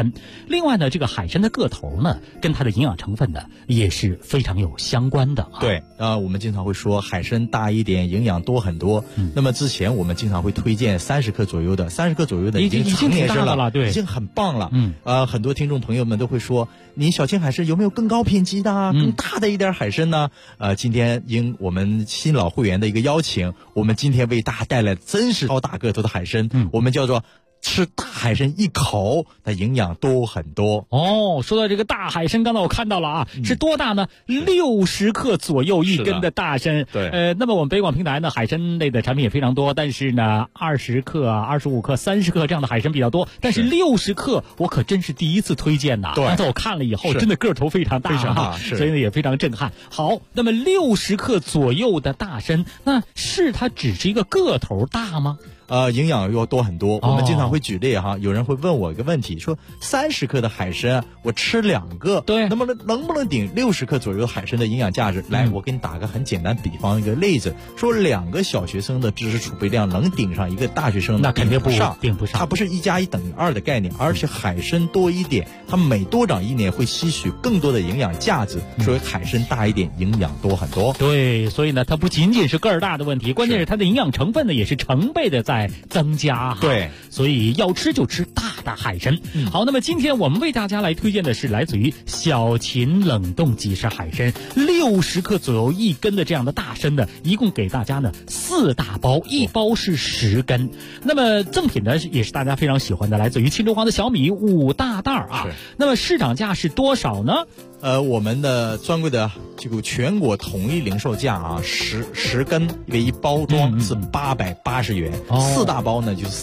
参。另外呢，这个海参的个头呢，跟它的营养成分呢也是非常有相关的啊。 对，我们经常会说海参大一点，营养多很多。那么之前我们经常会推荐30克左右的，30克左右的已经成年参了， 对， 已经很棒了。很多听众朋友们都会说，你小青海参有没有更高品级的、更大的一点海参呢？今天应我们新老会员的一个邀请，我们今天为大家带来真是超大个头的海参，我们叫做吃大海参一口，它营养多很多哦。说到这个大海参，刚才我看到了啊，是多大呢？60克左右一根的大参。 对， 那么我们北广平台呢，海参类的产品也非常多，但是呢，20克、25克、30克这样的海参比较多，但是60克我可真是第一次推荐呐。刚才我看了以后，真的个头非常大， 非常大， 所以呢也非常震撼。好，那么60克左右的大参，那是它只是一个个头大吗？ 营养要多很多。我们经常会举例哈，有人会问我一个问题，说30克的海参我吃2个， 对， 能不能顶60克左右海参的营养价值？来，我给你打个很简单比方一个例子，说2个小学生的知识储备量能顶上一个大学生的， 那肯定顶不上。 它不是1加1等于2的概念，而且海参多一点，它每多长1年会吸取更多的营养价值，所以海参大一点，营养多很多。 对，所以呢，它不仅仅是个儿大的问题，关键是它的营养成分呢也是成倍的在增加。 对， 所以要吃就吃大的海参。好，那么今天我们为大家来推荐的是来自于小秦冷冻即食海参，60克左右一根的这样的大参的，一共给大家呢4大包，一包是10根。那么赠品呢也是大家非常喜欢的，来自于秦州黄的小米5大袋啊。那么市场价是多少呢？ 我们的专柜的这个全国统一零售价啊，10根为一包装是880元，4大包呢就是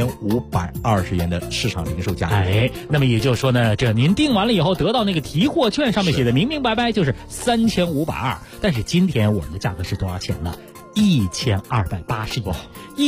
3520元的市场零售价。 那么也就是说呢，这您订完了以后得到那个提货券上面写的明明白白就是3520，但是今天我们的价格是多少钱呢？1280元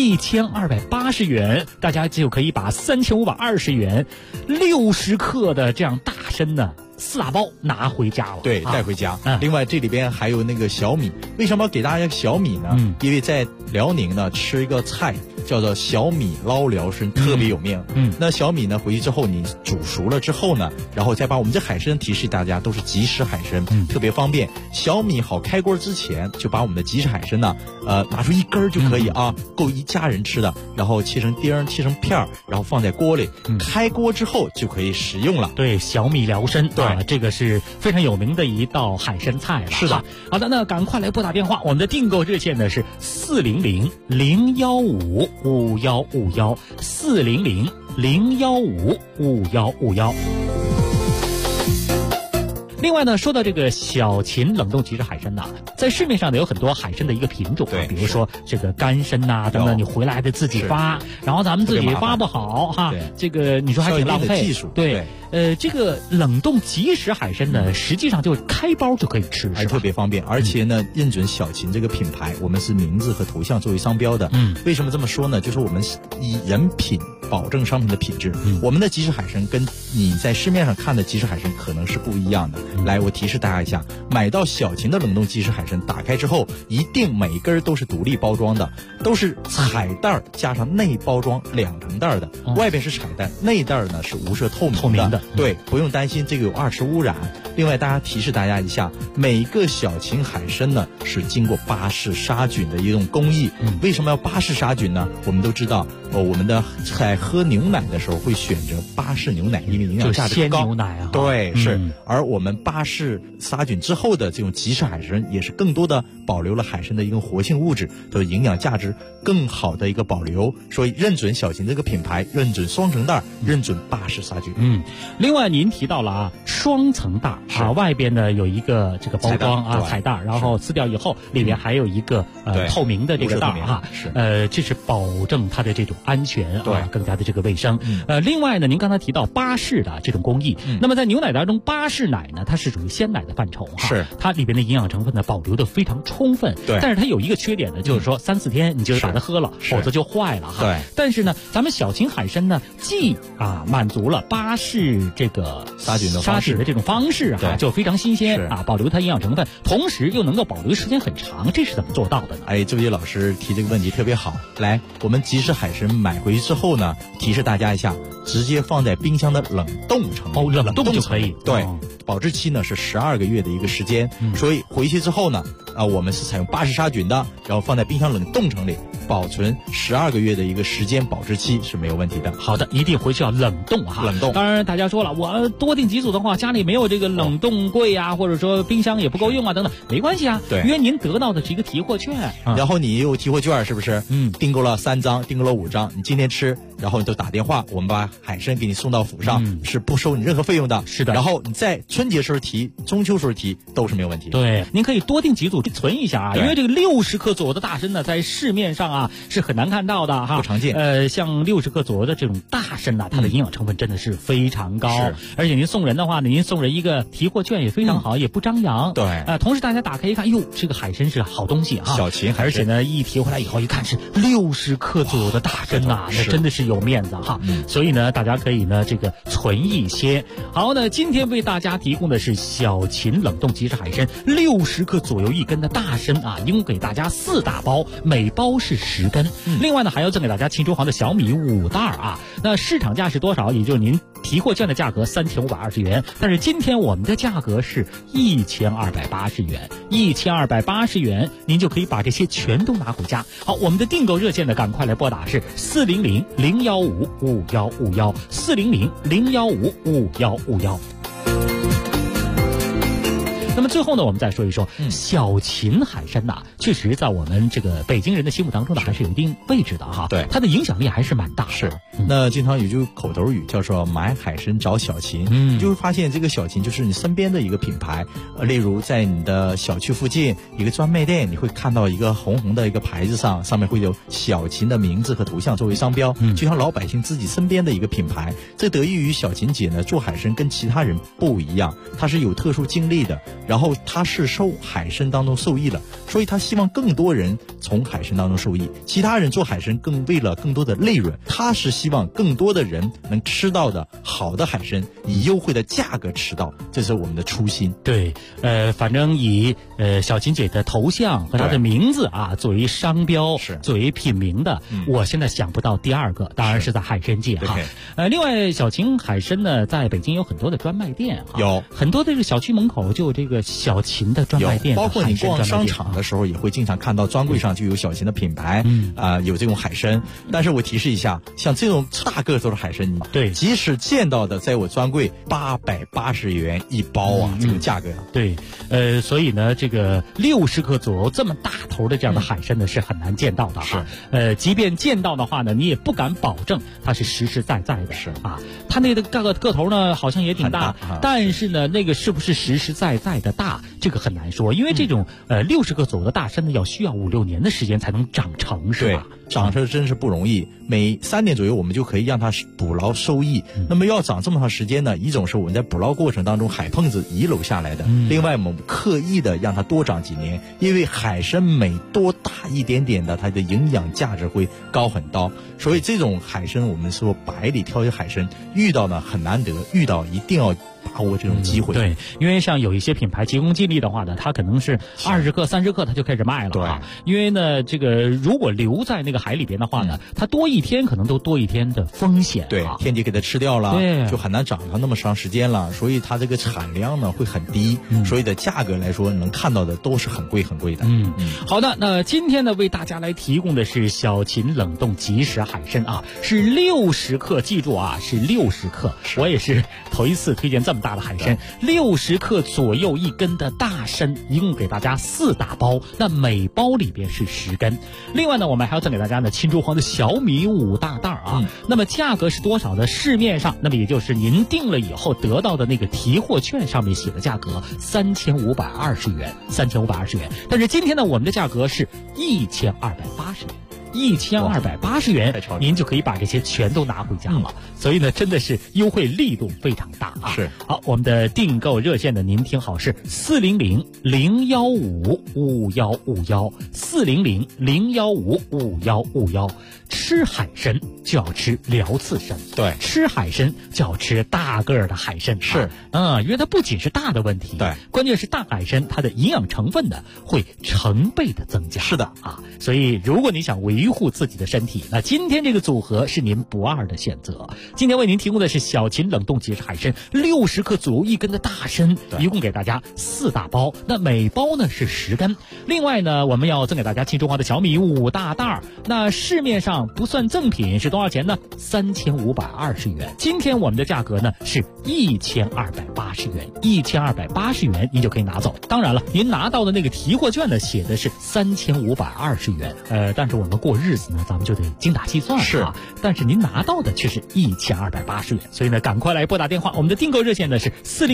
，1280元，大家就可以把3520元60克的这样大参呢4大包拿回家了， 对，带回家。另外这里边还有那个小米，为什么要给大家小米呢？因为在辽宁呢吃一个菜叫做小米捞辽参，特别有名。那小米呢回去之后你煮熟了之后呢，然后再把我们这海参提示大家都是即食海参，特别方便。小米好开锅之前就把我们的即食海参呢，拿出1根就可以啊，够一家人吃的，然后切成丁，切成片儿，然后放在锅里，开锅之后就可以食用了。 对，小米辽参， 对。 这个是非常有名的一道海参菜了。 是的。 好的，那赶快来拨打电话，我们的订购热线呢是400-015-5151，400-015-5151。另外呢，说到这个小秦冷冻即食海参呐，在市面上呢有很多海参的一个品种，比如说这个干参呐等等，你回来得自己发，然后咱们自己发不好哈，这个你说还挺浪费。 技术对。这个冷冻即食海参呢，实际上就开包就可以吃， 还特别方便，而且呢，认准小秦这个品牌，我们是名字和头像作为商标的。为什么这么说呢？就是我们以人品保证商品的品质。我们的即食海参跟你在市面上看的即食海参可能是不一样的。来，我提示大家一下，买到小秦的冷冻即食海参，打开之后一定每根都是独立包装的，都是彩袋加上内包装2层袋的，外边是彩袋，内袋呢是无色透明的。对，不用担心这个有2次污染。另外，大家提示大家一下，每个小秦海参呢是经过巴氏杀菌的一种工艺。为什么要巴氏杀菌呢？我们都知道，我们的在喝牛奶的时候会选择巴氏牛奶，因为营养价值高。 鲜牛奶啊， 对，是。而我们巴氏杀菌之后的这种即食海参，也是更多的保留了海参的一个活性物质的营养价值更好的一个保留。所以认准小秦这个品牌，认准双层袋，认准巴氏杀菌。 另外您提到了啊，双层袋啊，外边呢有一个这个包装啊彩袋，然后撕掉以后里边还有一个透明的这个袋啊，这是保证它的这种安全啊，更加的这个卫生。另外呢，您刚才提到巴氏的这种工艺，那么在牛奶当中，巴氏奶呢它是属于鲜奶的范畴哈， 是它里边的营养成分呢保留的非常充分。 对， 但是它有一个缺点呢，就是说3-4天你就把它喝了，否则就坏了哈。 对， 但是呢，咱们小秦海参呢，既满足了巴氏这个杀菌的这种方式啊，就非常新鲜啊，保留它营养成分，同时又能够保留时间很长，这是怎么做到的呢？ 周杰老师提这个问题特别好。来，我们即食海参买回去之后呢， 提示大家一下，直接放在冰箱的冷冻层。 冷冻就可以。 对，保质期呢是12个月的一个时间，所以回去之后呢，我们是采用巴氏杀菌的，然后放在冰箱冷冻层里保存12个月的一个时间，保质期是没有问题的。 好的，一定回去要冷冻哈。 冷冻。 当然，大家说了，我多订几组的话，家里没有这个冷冻柜啊，或者说冰箱也不够用啊，等等，没关系啊。 对， 因为您得到的是一个提货券， 然后你有提货券，是不是？订购了3张，订购了5张，你今天吃，然后你都打电话，我们把海参给你送到府上，是不收你任何费用的。 是的。 然后你在春节时候提，中秋时候提，都是没有问题。 对，您可以多订几组存一下啊，因为这个60克左右的大参呢，在市面上啊是很难看到的哈， 不常见。 像60克左右的这种大参呐，它的营养成分真的是非常高，而且您送人的话呢，您送人一个提货券也非常好，也不张扬。 对， 同时大家打开一看，哟，这个海参是好东西啊， 小秦海参， 而且呢，一提回来以后一看是60克左右的大参呐，那真的是有面子哈。所以呢，大家可以呢这个存一些。好呢，今天为大家提供的是小秦冷冻即食海参60克左右1根的大参啊，一共给大家4大包，每包是10根。另外呢，还要赠给大家秦州行的小米5袋啊。那市场价是多少？也就是您提货券的价格3520元，但是今天我们的价格是1280元，1280元您就可以把这些全都拿回家。好，我们的订购热线呢，赶快来拨打是400-015-5151，400-015-5151。那么最后呢，我们再说一说小秦海参呐，确实在我们这个北京人的心目当中呢，还是有一定位置的哈。 对， 它的影响力还是蛮大的。 是，那经常有句口头语叫做买海参找小秦，就会发现这个小秦就是你身边的一个品牌。例如在你的小区附近一个专卖店，你会看到一个红红的一个牌子上面会有小秦的名字和图像作为商标，就像老百姓自己身边的一个品牌。这得益于小秦姐呢做海参跟其他人不一样，她是有特殊经历的。然后他是受海参当中受益了，所以他希望更多人从海参当中受益。其他人做海参为了更多的利润，他是希望更多的人能吃到的好的海参，以优惠的价格吃到，这是我们的初心。 对，反正以小秦姐的头像和她的名字啊作为商标，作为品名的，我现在想不到第二个，当然是在海参界哈。另外小秦海参呢，在北京有很多的专卖店， 有很多的这个小区门口就有这个小秦的专卖店， 包括你逛商场的时候也会经常看到专柜上就有小秦的品牌，有这种海参。但是我提示一下，像这种大个头的海参， 对， 即使见到的在我专柜880元一包啊，这个价格。 对，所以呢，这个60克左右这么大头的这样的海参呢，是很难见到的哈。即便见到的话呢，你也不敢保证它是实实在在的。 是啊，它那个个头呢，好像也挺大，但是呢，那个是不是实实在在的大，这个很难说，因为这种60克左右的大参呢，需要5-6年的时间才能长成，是吧？ 长成真是不容易，每3年左右我们就可以让它捕捞收益。那么要长这么长时间呢，一种是我们在捕捞过程当中海碰子遗留下来的，另外我们刻意的让它多长几年，因为海参每多大一点点的，它的营养价值会高很高。所以这种海参我们说百里挑一海参，遇到呢很难得，遇到一定要把握这种机会。 对，因为像有一些品牌急功近利的话呢，它可能是20克、30克它就开始卖了。 对， 因为呢，这个如果留在那个海里边的话呢，它多一天可能都多一天的风险。 对，天敌给它吃掉了， 对， 就很难长它那么长时间了，所以它这个产量呢会很低，所以的价格来说能看到的都是很贵很贵的。 好的，那今天呢为大家来提供的是小秦冷冻即食海参啊，是60克，记住啊，是60克。我也是头一次推荐这么大的海参，60克左右1根的大参，一共给大家4大包，那每包里边是10根。另外呢，我们还要赠给大家呢秦州行的小米5大袋啊。那么价格是多少呢？市面上，那么也就是您订了以后得到的那个提货券上面写的价格3520元，3520元。但是今天呢，我们的价格是1280元，您就可以把这些全都拿回家了。所以呢，真的是优惠力度非常大啊！ 是。 好，我们的订购热线呢，您听好，是400-015-5151，400-015-5151。吃海参就要吃辽刺参， 对， 吃海参就要吃大个儿的海参， 是， 因为它不仅是大的问题， 对， 关键是大海参它的营养成分呢会成倍的增加， 是的啊，所以如果你想维维护自己的身体。那今天这个组合是您不二的选择。今天为您提供的是小秦冷冻即食海参，60克左右1根的大参，一共给大家4大包，那每包呢是10根。另外呢，我们要赠给大家庆中华的小米5大袋儿，那市面上不算赠品是多少钱呢？3520元。今天我们的价格呢是1280元，1280元您就可以拿走。当然了，您拿到的那个提货券呢写的是3520元，但是我们过日子呢，咱们就得精打细算啊。但是您拿到的却是1280元，所以呢，赶快来拨打电话，我们的订购热线呢是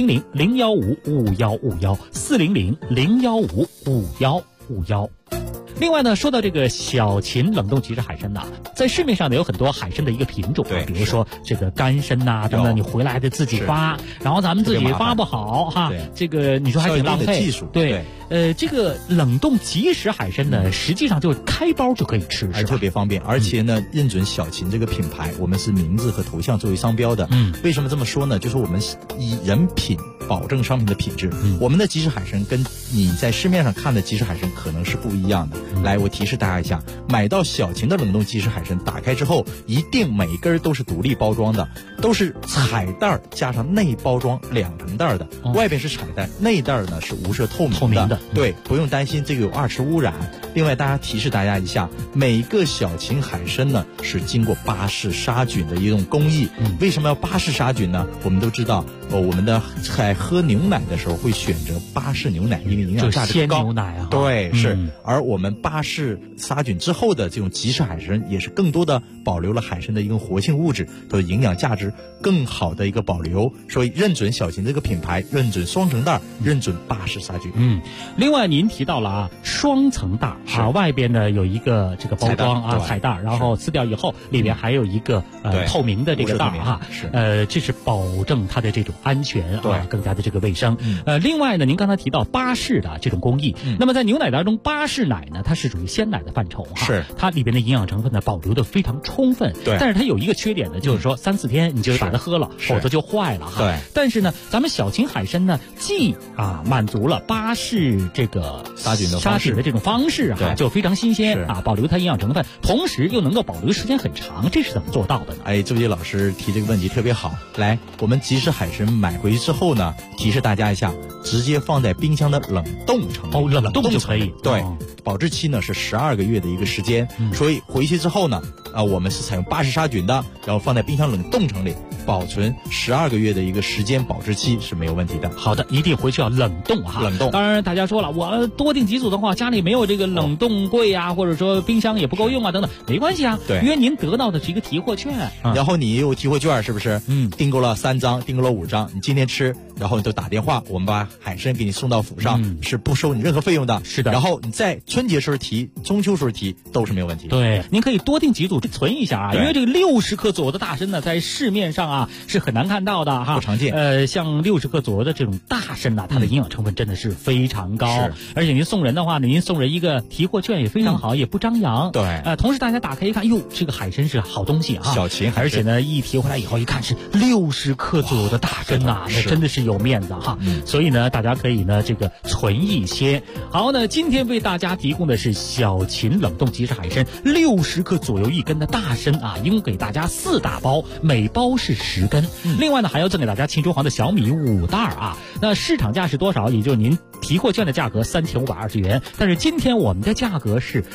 400-015-5151，400-015-5151。另外呢，说到这个小秦冷冻即食海参呐，在市面上呢有很多海参的一个品种，比如说这个干参呐等等，你回来还得自己发，然后咱们自己发不好哈，这个你说还挺浪费。对，这个冷冻即食海参呢，实际上就开包就可以吃，是吧？ 特别方便，而且呢，认准小秦这个品牌，我们是名字和头像作为商标的。为什么这么说呢？就是我们以人品保证商品的品质。我们的即食海参跟你在市面上看的即食海参可能是不一样的。来，我提示大家一下，买到小秦的冷冻即食海参，打开之后一定每根都是独立包装的，都是彩袋加上内包装2层袋的，外边是彩袋，内袋呢是无色透明的。对，不用担心这个有2次污染。另外，提示大家一下，每个小秦海参呢是经过巴氏杀菌的一种工艺。为什么要巴氏杀菌呢？我们都知道，我们在喝牛奶的时候会选择巴氏牛奶，因为营养价值高。鲜牛奶啊，对，是。而我们巴氏杀菌之后的这种即食海参，也是更多的保留了海参的一个活性物质，它的营养价值更好的一个保留。所以认准小秦这个品牌，认准双层袋，认准巴氏杀菌。 另外您提到了双层袋啊，外边呢有一个这个包装啊彩袋，然后撕掉以后里边还有一个透明的这个袋啊，这是保证它的这种安全啊，更加的这个卫生。另外呢，您刚才提到巴氏的这种工艺，那么在牛奶当中，巴氏奶呢，它是属于鲜奶的范畴哈，它里边的营养成分呢保留的非常充分。但是它有一个缺点呢，就是说3-4天你就把它喝了，否则就坏了哈。但是呢，咱们小秦海参呢，既满足了巴氏这个杀菌的这种方式哈，就非常新鲜啊，保留它营养成分，同时又能够保留时间很长，这是怎么做到的呢？ 周杰老师提这个问题特别好。来，我们即食海参买回去之后呢，提示大家一下，直接放在冰箱的冷冻层冷冻就可以。 对，保质期呢是12个月的一个时间，所以回去之后呢，我们是采用巴氏杀菌的，然后放在冰箱冷冻层里保存12个月的一个时间，保质期是没有问题的。 好的，一定回去要冷冻哈。冷冻。当然大家说了，我多订几组的话，家里没有这个冷冻柜啊，或者说冰箱也不够用啊等等，没关系啊。对，因为您得到的是一个提货券， 然后你有提货券，是不是？订购了3张，订购了5张，你今天吃，然后你就打电话，我们把海参给你送到府上，是不收你任何费用的。 是的。 然后你在春节时候提，中秋时候提都是没有问题。 对，您可以多订几组存一下啊，因为这个60克左右的大参呢，在市面上是很难看到的哈， 不常见。 像60克左右的这种大参呢，它的营养成分真的是非常高，而且您送人的话呢，您送人一个提货券也非常好，也不张扬。 对， 同时大家打开一看，哟，这个海参是好东西啊， 小秦海参， 而且呢，一提回来以后一看是60克左右的大参呐，那真的是有面子哈。所以呢，大家可以呢这个存一些。好呢，今天为大家提供的是小秦冷冻即食海参60克左右1根的大参啊，一共给大家4大包，每包是10根。另外呢，还要赠给大家庆中华的小米5袋啊。那市场价是多少？也就是您提货券的价格3520元，但是今天我们的价格是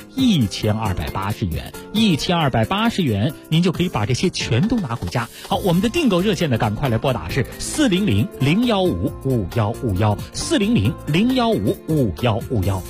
1280元，1280元，您就可以把这些全都拿回家。好，我们的订购热线呢，赶快来拨打是400-015-5151，400-015-5151。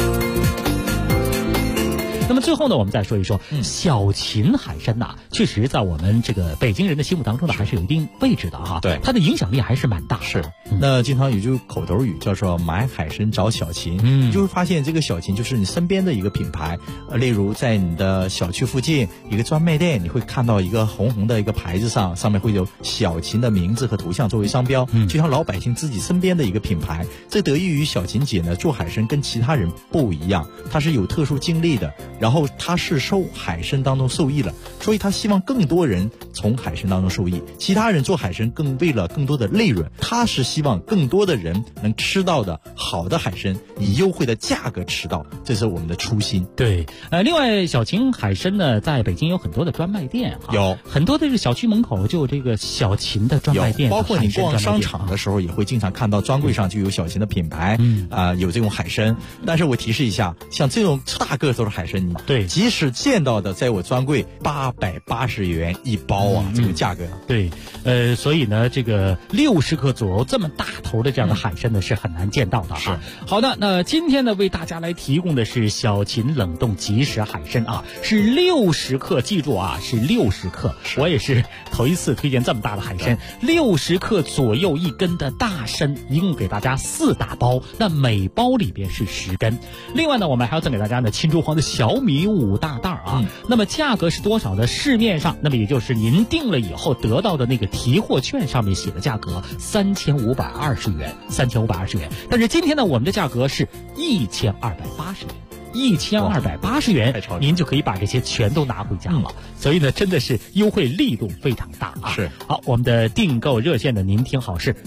那么最后呢，我们再说一说小秦海参呐，确实在我们这个北京人的心目当中呢，还是有一定位置的哈。 对， 它的影响力还是蛮大的。 是，那经常有句口头语叫做买海参找小秦，你就会发现这个小秦就是你身边的一个品牌。例如在你的小区附近一个专卖店，你会看到一个红红的一个牌子上面会有小秦的名字和图像作为商标，就像老百姓自己身边的一个品牌。这得益于小秦姐呢做海参跟其他人不一样，她是有特殊经历的，然后他是受海参当中受益了，所以他希望更多人从海参当中受益。其他人做海参为了更多的利润，他是希望更多的人能吃到的好的海参，以优惠的价格吃到，这是我们的初心。 对，另外小秦海参呢，在北京有很多的专卖店， 有很多的这个小区门口就有这个小秦的专卖店， 包括你逛商场的时候也会经常看到专柜上就有小秦的品牌，有这种海参。但是我提示一下，像这种大个头的海参， 对， 即使见到的在我专柜880元一包啊，这个价格。 对，所以呢，这个60克左右这么大头的这样的海参呢，是很难见到的。 是。 好的，那今天呢，为大家来提供的是小秦冷冻即食海参啊，是60克，记住啊，是60克。我也是头一次推荐这么大的海参，60克左右一根的大参，一共给大家4大包，那每包里边是10根。另外呢，我们还要赠给大家呢青珠黄的小米5大袋啊。那么价格是多少呢？市面上，那么也就是您订了以后得到的那个提货券上面写的价格3520元，3520元。但是今天呢，我们的价格是1280元，1280元，您就可以把这些全都拿回家了。所以呢，真的是优惠力度非常大啊！ 是。 好，我们的订购热线呢，您听好，是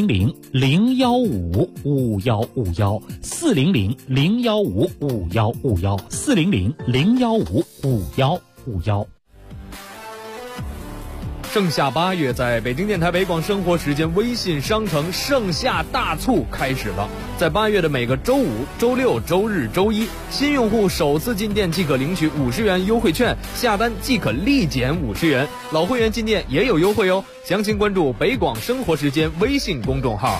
400-015-5151，400-015-5151，400-015-5151。 盛夏8月，在北京电台北广生活时间微信商城盛夏大促开始了。在8月的每个周五、周六、周日、周一，新用户首次进店即可领取50元优惠券，下单即可立减50元。老会员进店也有优惠哦。详情关注北广生活时间微信公众号。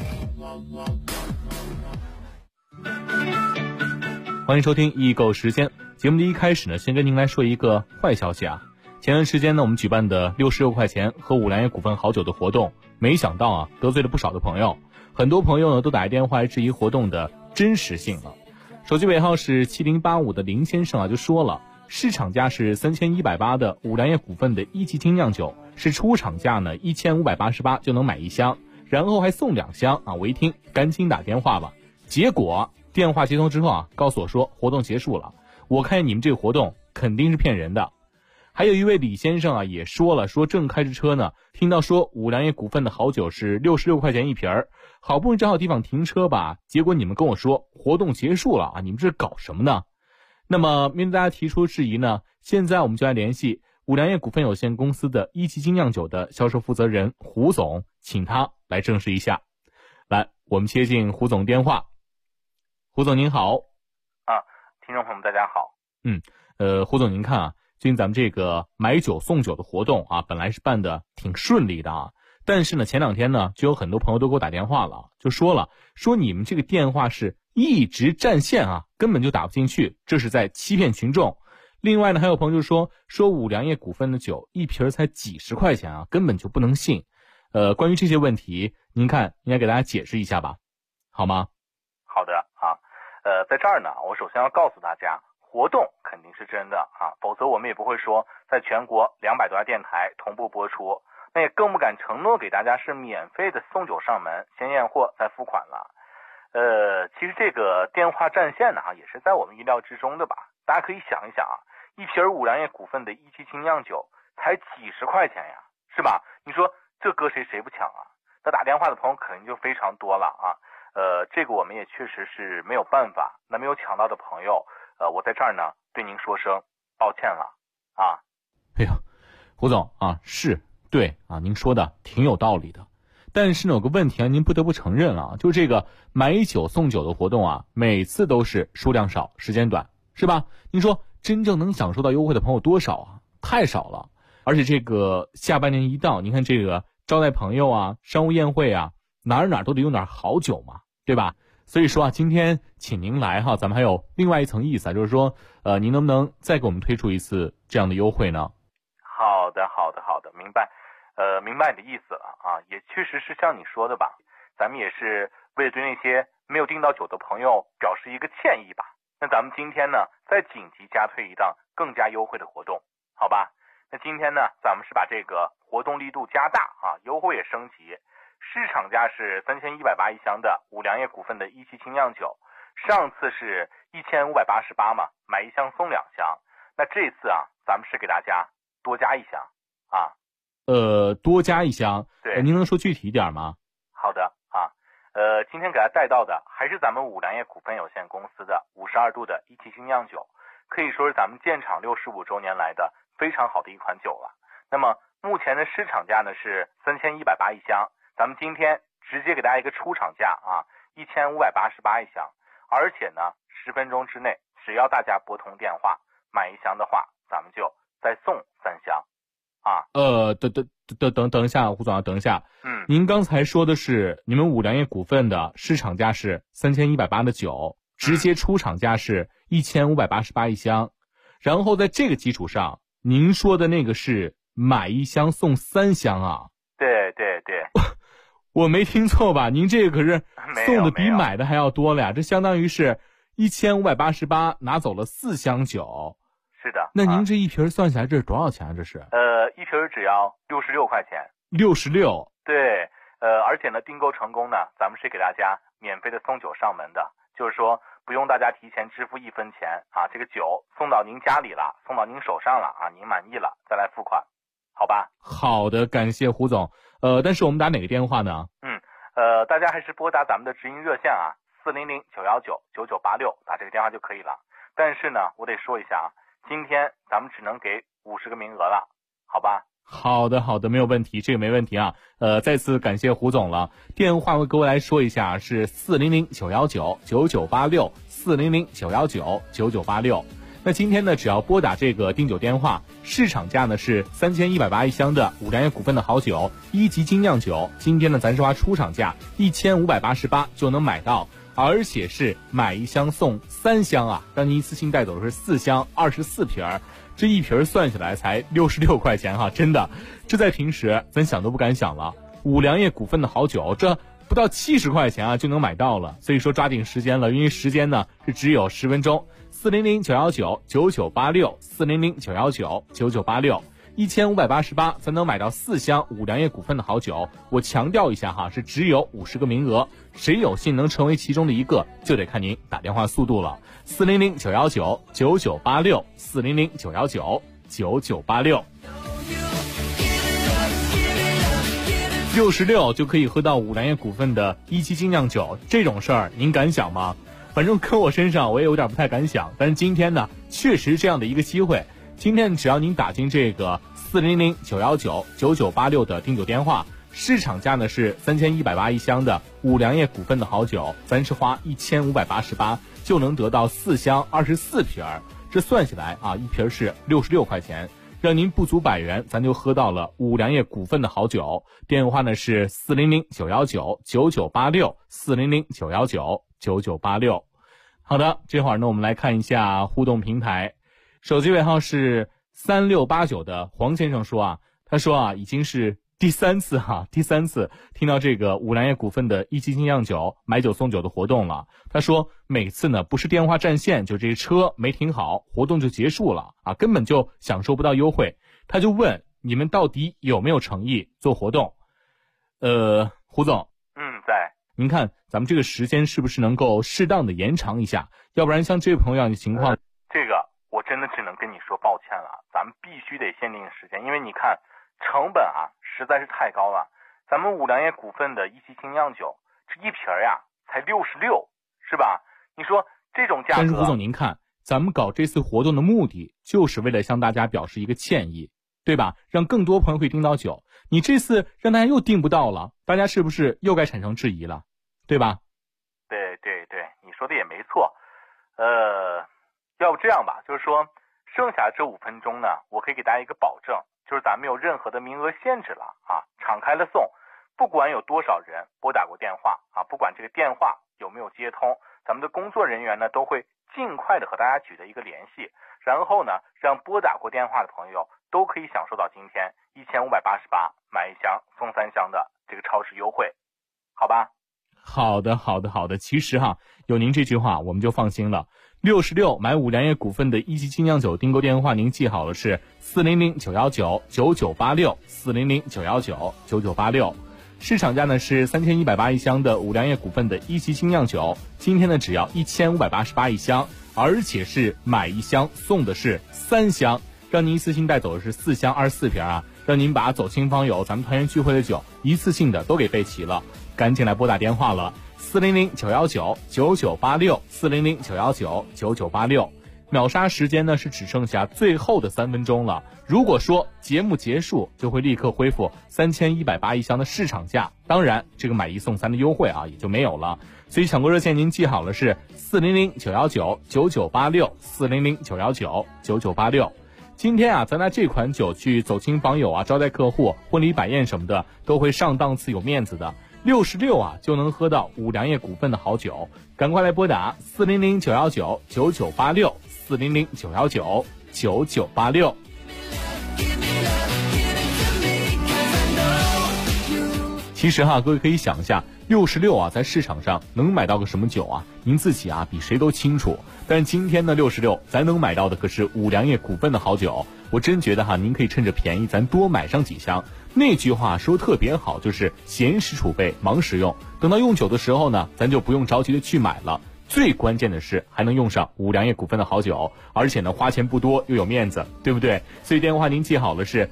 欢迎收听易购时间。节目的一开始呢，先跟您来说一个坏消息啊。前段时间呢，我们举办的66块钱喝五粮液股份好酒的活动，没想到啊，得罪了不少的朋友。很多朋友呢都打电话来质疑活动的真实性了。手机尾号是7085的林先生啊就说了，市场价是3180的五粮液股份的一级精酿酒，是出厂价呢1588就能买1箱，然后还送2箱啊！我一听赶紧打电话吧。结果电话接通之后啊，告诉我说活动结束了。我看你们这个活动肯定是骗人的。还有一位李先生啊也说了，说正开着车呢，听到说五粮液股份的好酒是66块钱一瓶儿，好不容易找好地方停车吧，结果你们跟我说活动结束了啊，你们这搞什么呢？那么面对大家提出质疑呢，现在我们就来联系五粮液股份有限公司的一级精酿酒的销售负责人胡总，请他来证实一下。来，我们接进胡总电话。胡总您好。 听众朋友们大家好。 胡总您看啊，最近咱们这个买酒送酒的活动啊，本来是办的挺顺利的啊，但是呢前2天呢就有很多朋友都给我打电话了，就说你们这个电话是一直占线啊，根本就打不进去，这是在欺骗群众。另外呢还有朋友就说五粮液股份的酒一瓶才几十块钱啊，根本就不能信。关于这些问题，您看应该给大家解释一下吧，好吗？ 好的啊，在这儿呢，我首先要告诉大家，活动肯定是真的啊，否则我们也不会说在全国200多家电台同步播出，那也更不敢承诺给大家是免费的送酒上门，先验货再付款了。其实这个电话占线呢也是在我们意料之中的吧。大家可以想一想啊，一瓶五粮液股份的一级精酿酒才几十块钱呀，是吧？你说这搁谁不抢啊？那打电话的朋友肯定就非常多了啊。这个我们也确实是没有办法。那没有抢到的朋友，我在这儿呢对您说声抱歉了啊。 哎呀，胡总啊，是对啊，您说的挺有道理的。但是呢有个问题啊，您不得不承认啊，就这个买酒送酒的活动啊，每次都是数量少，时间短，是吧？您说真正能享受到优惠的朋友多少啊？太少了。而且这个下半年一到，您看这个招待朋友啊，商务宴会啊，哪儿都得用点好酒嘛，对吧？所以说啊，今天请您来哈，咱们还有另外一层意思啊，就是说您能不能再给我们推出一次这样的优惠呢？ 好的，明白。明白你的意思了啊，也确实是像你说的吧，咱们也是为了对那些没有订到酒的朋友表示一个歉意吧。那咱们今天呢，再紧急加推一档更加优惠的活动，好吧？那今天呢，咱们是把这个活动力度加大啊，优惠也升级。市场价是3180一箱的五粮液股份的一级精酿酒，上次是1588嘛，买1箱送2箱。那这次啊，咱们是给大家多加1箱啊。 多加1箱。 对， 您能说具体一点吗？ 好的啊，今天给大家带到的还是咱们五粮液股份有限公司的52度的一汽精酿酒，可以说是咱们建厂65周年来的非常好的一款酒了。那么目前的市场价呢是3180一箱，咱们今天直接给大家一个出厂价啊，1588一箱，而且呢10分钟之内，只要大家拨通电话买1箱的话，咱们就再送3箱啊。 等一下，胡总，等一下。您刚才说的是你们五粮液股份的市场价是3180的酒，直接出厂价是1588一箱，然后在这个基础上，您说的那个是买1箱送3箱啊？ 对对对， 我没听错吧？您这个可是送的比买的还要多了呀，这相当于是1588拿走了4箱酒。 是的。 那您这一瓶算下来这是多少钱啊？这是？ 一瓶只要66块钱。 66。 对，而且呢，订购成功呢，咱们是给大家免费的送酒上门的，就是说不用大家提前支付1分钱啊，这个酒送到您家里了，送到您手上了啊，您满意了再来付款，好吧？ 好的，感谢胡总。但是我们打哪个电话呢？ 大家还是拨打咱们的直营热线啊，400-919-9986，打这个电话就可以了。但是呢，我得说一下啊，今天咱们只能给50个名额了，好吧？ 好的，没有问题，这个没问题啊。再次感谢胡总了。电话我各位来说一下，是400-919-9986 400-919-9986。那今天呢，只要拨打这个订酒电话，市场价呢是3180一箱的五粮液股份的好酒1级精酿酒，今天呢咱是花出厂价1588就能买到，而且是买1箱送3箱啊，让您一次性带走的是4箱24瓶儿。这一瓶算下来才66块钱哈，真的，这在平时咱想都不敢想了。五粮液股份的好酒，这不到70块钱啊就能买到了，所以说抓紧时间了，因为时间呢是只有10分钟。400-919-9986 400-919-9986 1588才能买到4箱五粮液股份的好酒。我强调一下哈，是只有50个名额，谁有幸能成为其中的一个，就得看您打电话速度了。400-919-9986 400-919-9986 66就可以喝到五粮液股份的1级精酿酒，这种事儿您敢想吗？反正搁我身上我也有点不太敢想，但是今天呢确实这样的一个机会。今天只要您打进这个400-919-9986的订酒电话，市场价呢是3180一箱的五粮液股份的好酒，咱是花1588就能得到4箱24瓶儿，这算下来啊，一瓶是66块钱，让您不足100元，咱就喝到了五粮液股份的好酒。电话呢是400-919-9986 400-919-9986。好的，这会儿呢我们来看一下互动平台。手机尾号是3689的黄先生说啊，他说啊，已经是第三次听到这个五粮液股份的1级精酿酒买酒送酒的活动了。他说每次呢不是电话占线，就这车没停好，活动就结束了啊，根本就享受不到优惠。他就问你们到底有没有诚意做活动？胡总， 在。 您看咱们这个时间是不是能够适当的延长一下？要不然像这位朋友样的情况， 这个我真的只能跟你说抱歉了，咱们必须得限定时间，因为你看成本啊实在是太高了。咱们五粮液股份的1级精酿酒，这一瓶呀才66，是吧？你说这种价格。 但是胡总您看，咱们搞这次活动的目的就是为了向大家表示一个歉意，对吧？让更多朋友可以订到酒。你这次让大家又订不到了，大家是不是又该产生质疑了，对吧？ 对，你说的也没错。要不这样吧，就是说剩下这5分钟呢，我可以给大家一个保证，就是咱没有任何的名额限制了啊，敞开了送，不管有多少人拨打过电话啊，不管这个电话有没有接通，咱们的工作人员呢都会尽快的和大家取得一个联系，然后呢让拨打过电话的朋友都可以享受到今天1588买1箱送3箱的这个超市优惠，好吧？ 好的。其实哈，有您这句话我们就放心了。66买五粮液股份的1级精酿酒订购电话您记好了，是400-919-9986 400-919-9986。市场价呢是3180一箱的五粮液股份的1级精酿酒，今天呢只要1588一箱，而且是买1箱送的是3箱，让您一次性带走的是4箱24瓶啊。 让您把走亲访友、咱们团圆聚会的酒一次性的都给备齐了。赶紧来拨打电话了，400-919-9986，400-919-9986。秒杀时间呢是只剩下最后的3分钟了。如果说节目结束，就会立刻恢复3180一箱的市场价，当然这个买1送3的优惠啊也就没有了。所以抢购热线您记好了是400-919-9986，400-919-9986。今天啊，咱拿这款酒去走亲访友啊，招待客户、婚礼摆宴什么的，都会上档次有面子的。66啊就能喝到五粮液股份的好酒，赶快来拨打400-919-9986，400-919-9986。其实各位可以想一下，66啊在市场上能买到个什么酒啊？您自己比谁都清楚。但是今天的66，咱能买到的可是五粮液股份的好酒。我真觉得您可以趁着便宜，咱多买上几箱。那句话说特别好，就是闲时储备，忙时用。等到用酒的时候呢，咱就不用着急的去买了。最关键的是还能用上五粮液股份的好酒，而且呢花钱不多又有面子，对不对？所以电话您记好了是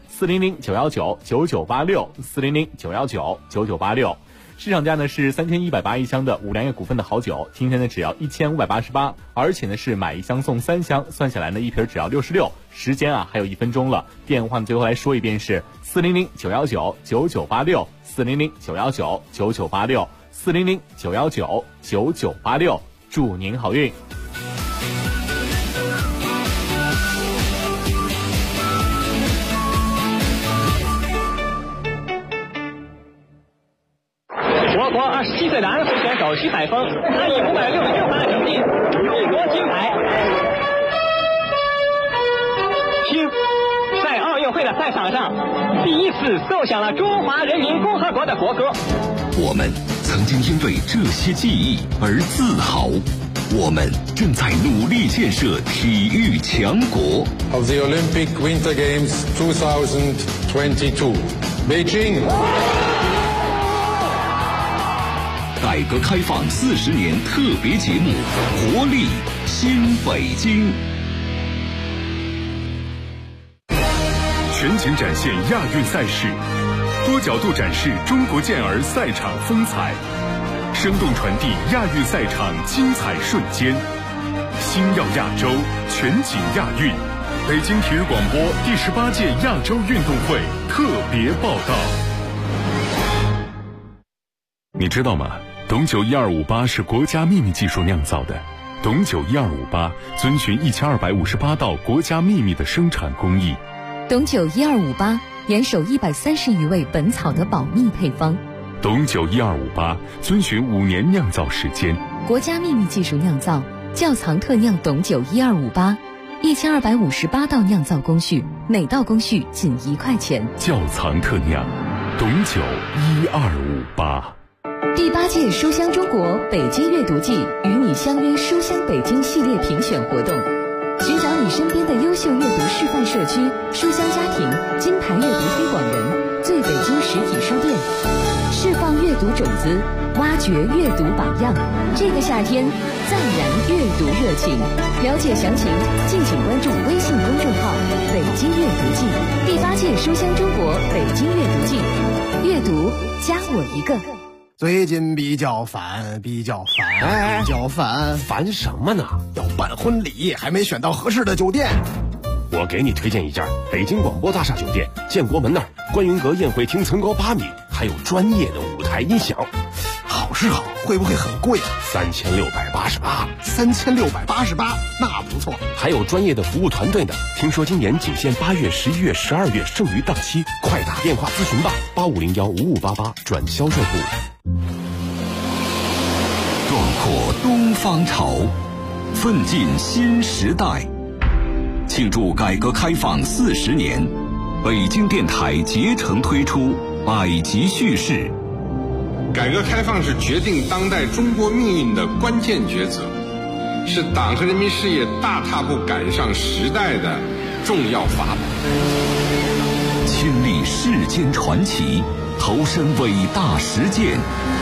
400-919-9986，400-919-9986。市场价呢是3180一箱的五粮液股份的好酒，今天呢只要1588，而且呢是买1箱送3箱，算下来呢一瓶只要66。时间还有1分钟了，电话最后来说一遍是400-919-9986，400-919-9986，400-919-9986，祝您好运。 我国27岁的安徽选手徐海峰，他以566分的成绩勇夺金牌。听，在奥运会的赛场上，第一次奏响了中华人民共和国的国歌。 我们曾经因为这些记忆而自豪，我们正在努力建设体育强国。 Of the Olympic Winter Games 2022, Beijing。 改革开放40年特别节目，活力新北京。 全景展现亚运赛事，多角度展示中国健儿赛场风采，生动传递亚运赛场精彩瞬间。星耀亚洲，全景亚运，北京体育广播第18届亚洲运动会特别报道。你知道吗？董酒1258是国家秘密技术酿造的。董酒1258遵循1258道国家秘密的生产工艺。 董酒1258严守130余位本草的保密配方。 董酒1258遵循5年酿造时间。 国家秘密技术酿造，窖藏特酿董酒1258，1258道酿造工序，每道工序仅1块钱。 窖藏特酿，董酒1258。 第8届书香中国北京阅读季与你相约书香北京系列评选活动，寻找你身边的优秀阅读示范社区、书香家庭、金牌阅读推广人、最北京实体书店，释放阅读种子，挖掘阅读榜样。这个夏天，暂燃阅读热情。了解详情，敬请关注微信公众号“北京阅读季”。第8届书香中国北京阅读季，阅读加我一个。 最近比较烦， 烦什么呢？ 要办婚礼，还没选到合适的酒店。 我给你推荐一家北京广播大厦酒店，建国门那儿，观云阁宴会厅层高8米，还有专业的舞台音响。 好是好，会不会很贵啊 ？3688。 3688，那不错。 还有专业的服务团队呢。听说今年仅限8月、11月、12月，剩余档期，快打电话咨询吧，85015588转销售部。 壮阔东方潮，奋进新时代。庆祝改革开放40年，北京电台竭诚推出百集叙事。 改革开放是决定当代中国命运的关键抉择，是党和人民事业大踏步赶上时代的重要法宝。 亲历世间传奇，投身伟大实践，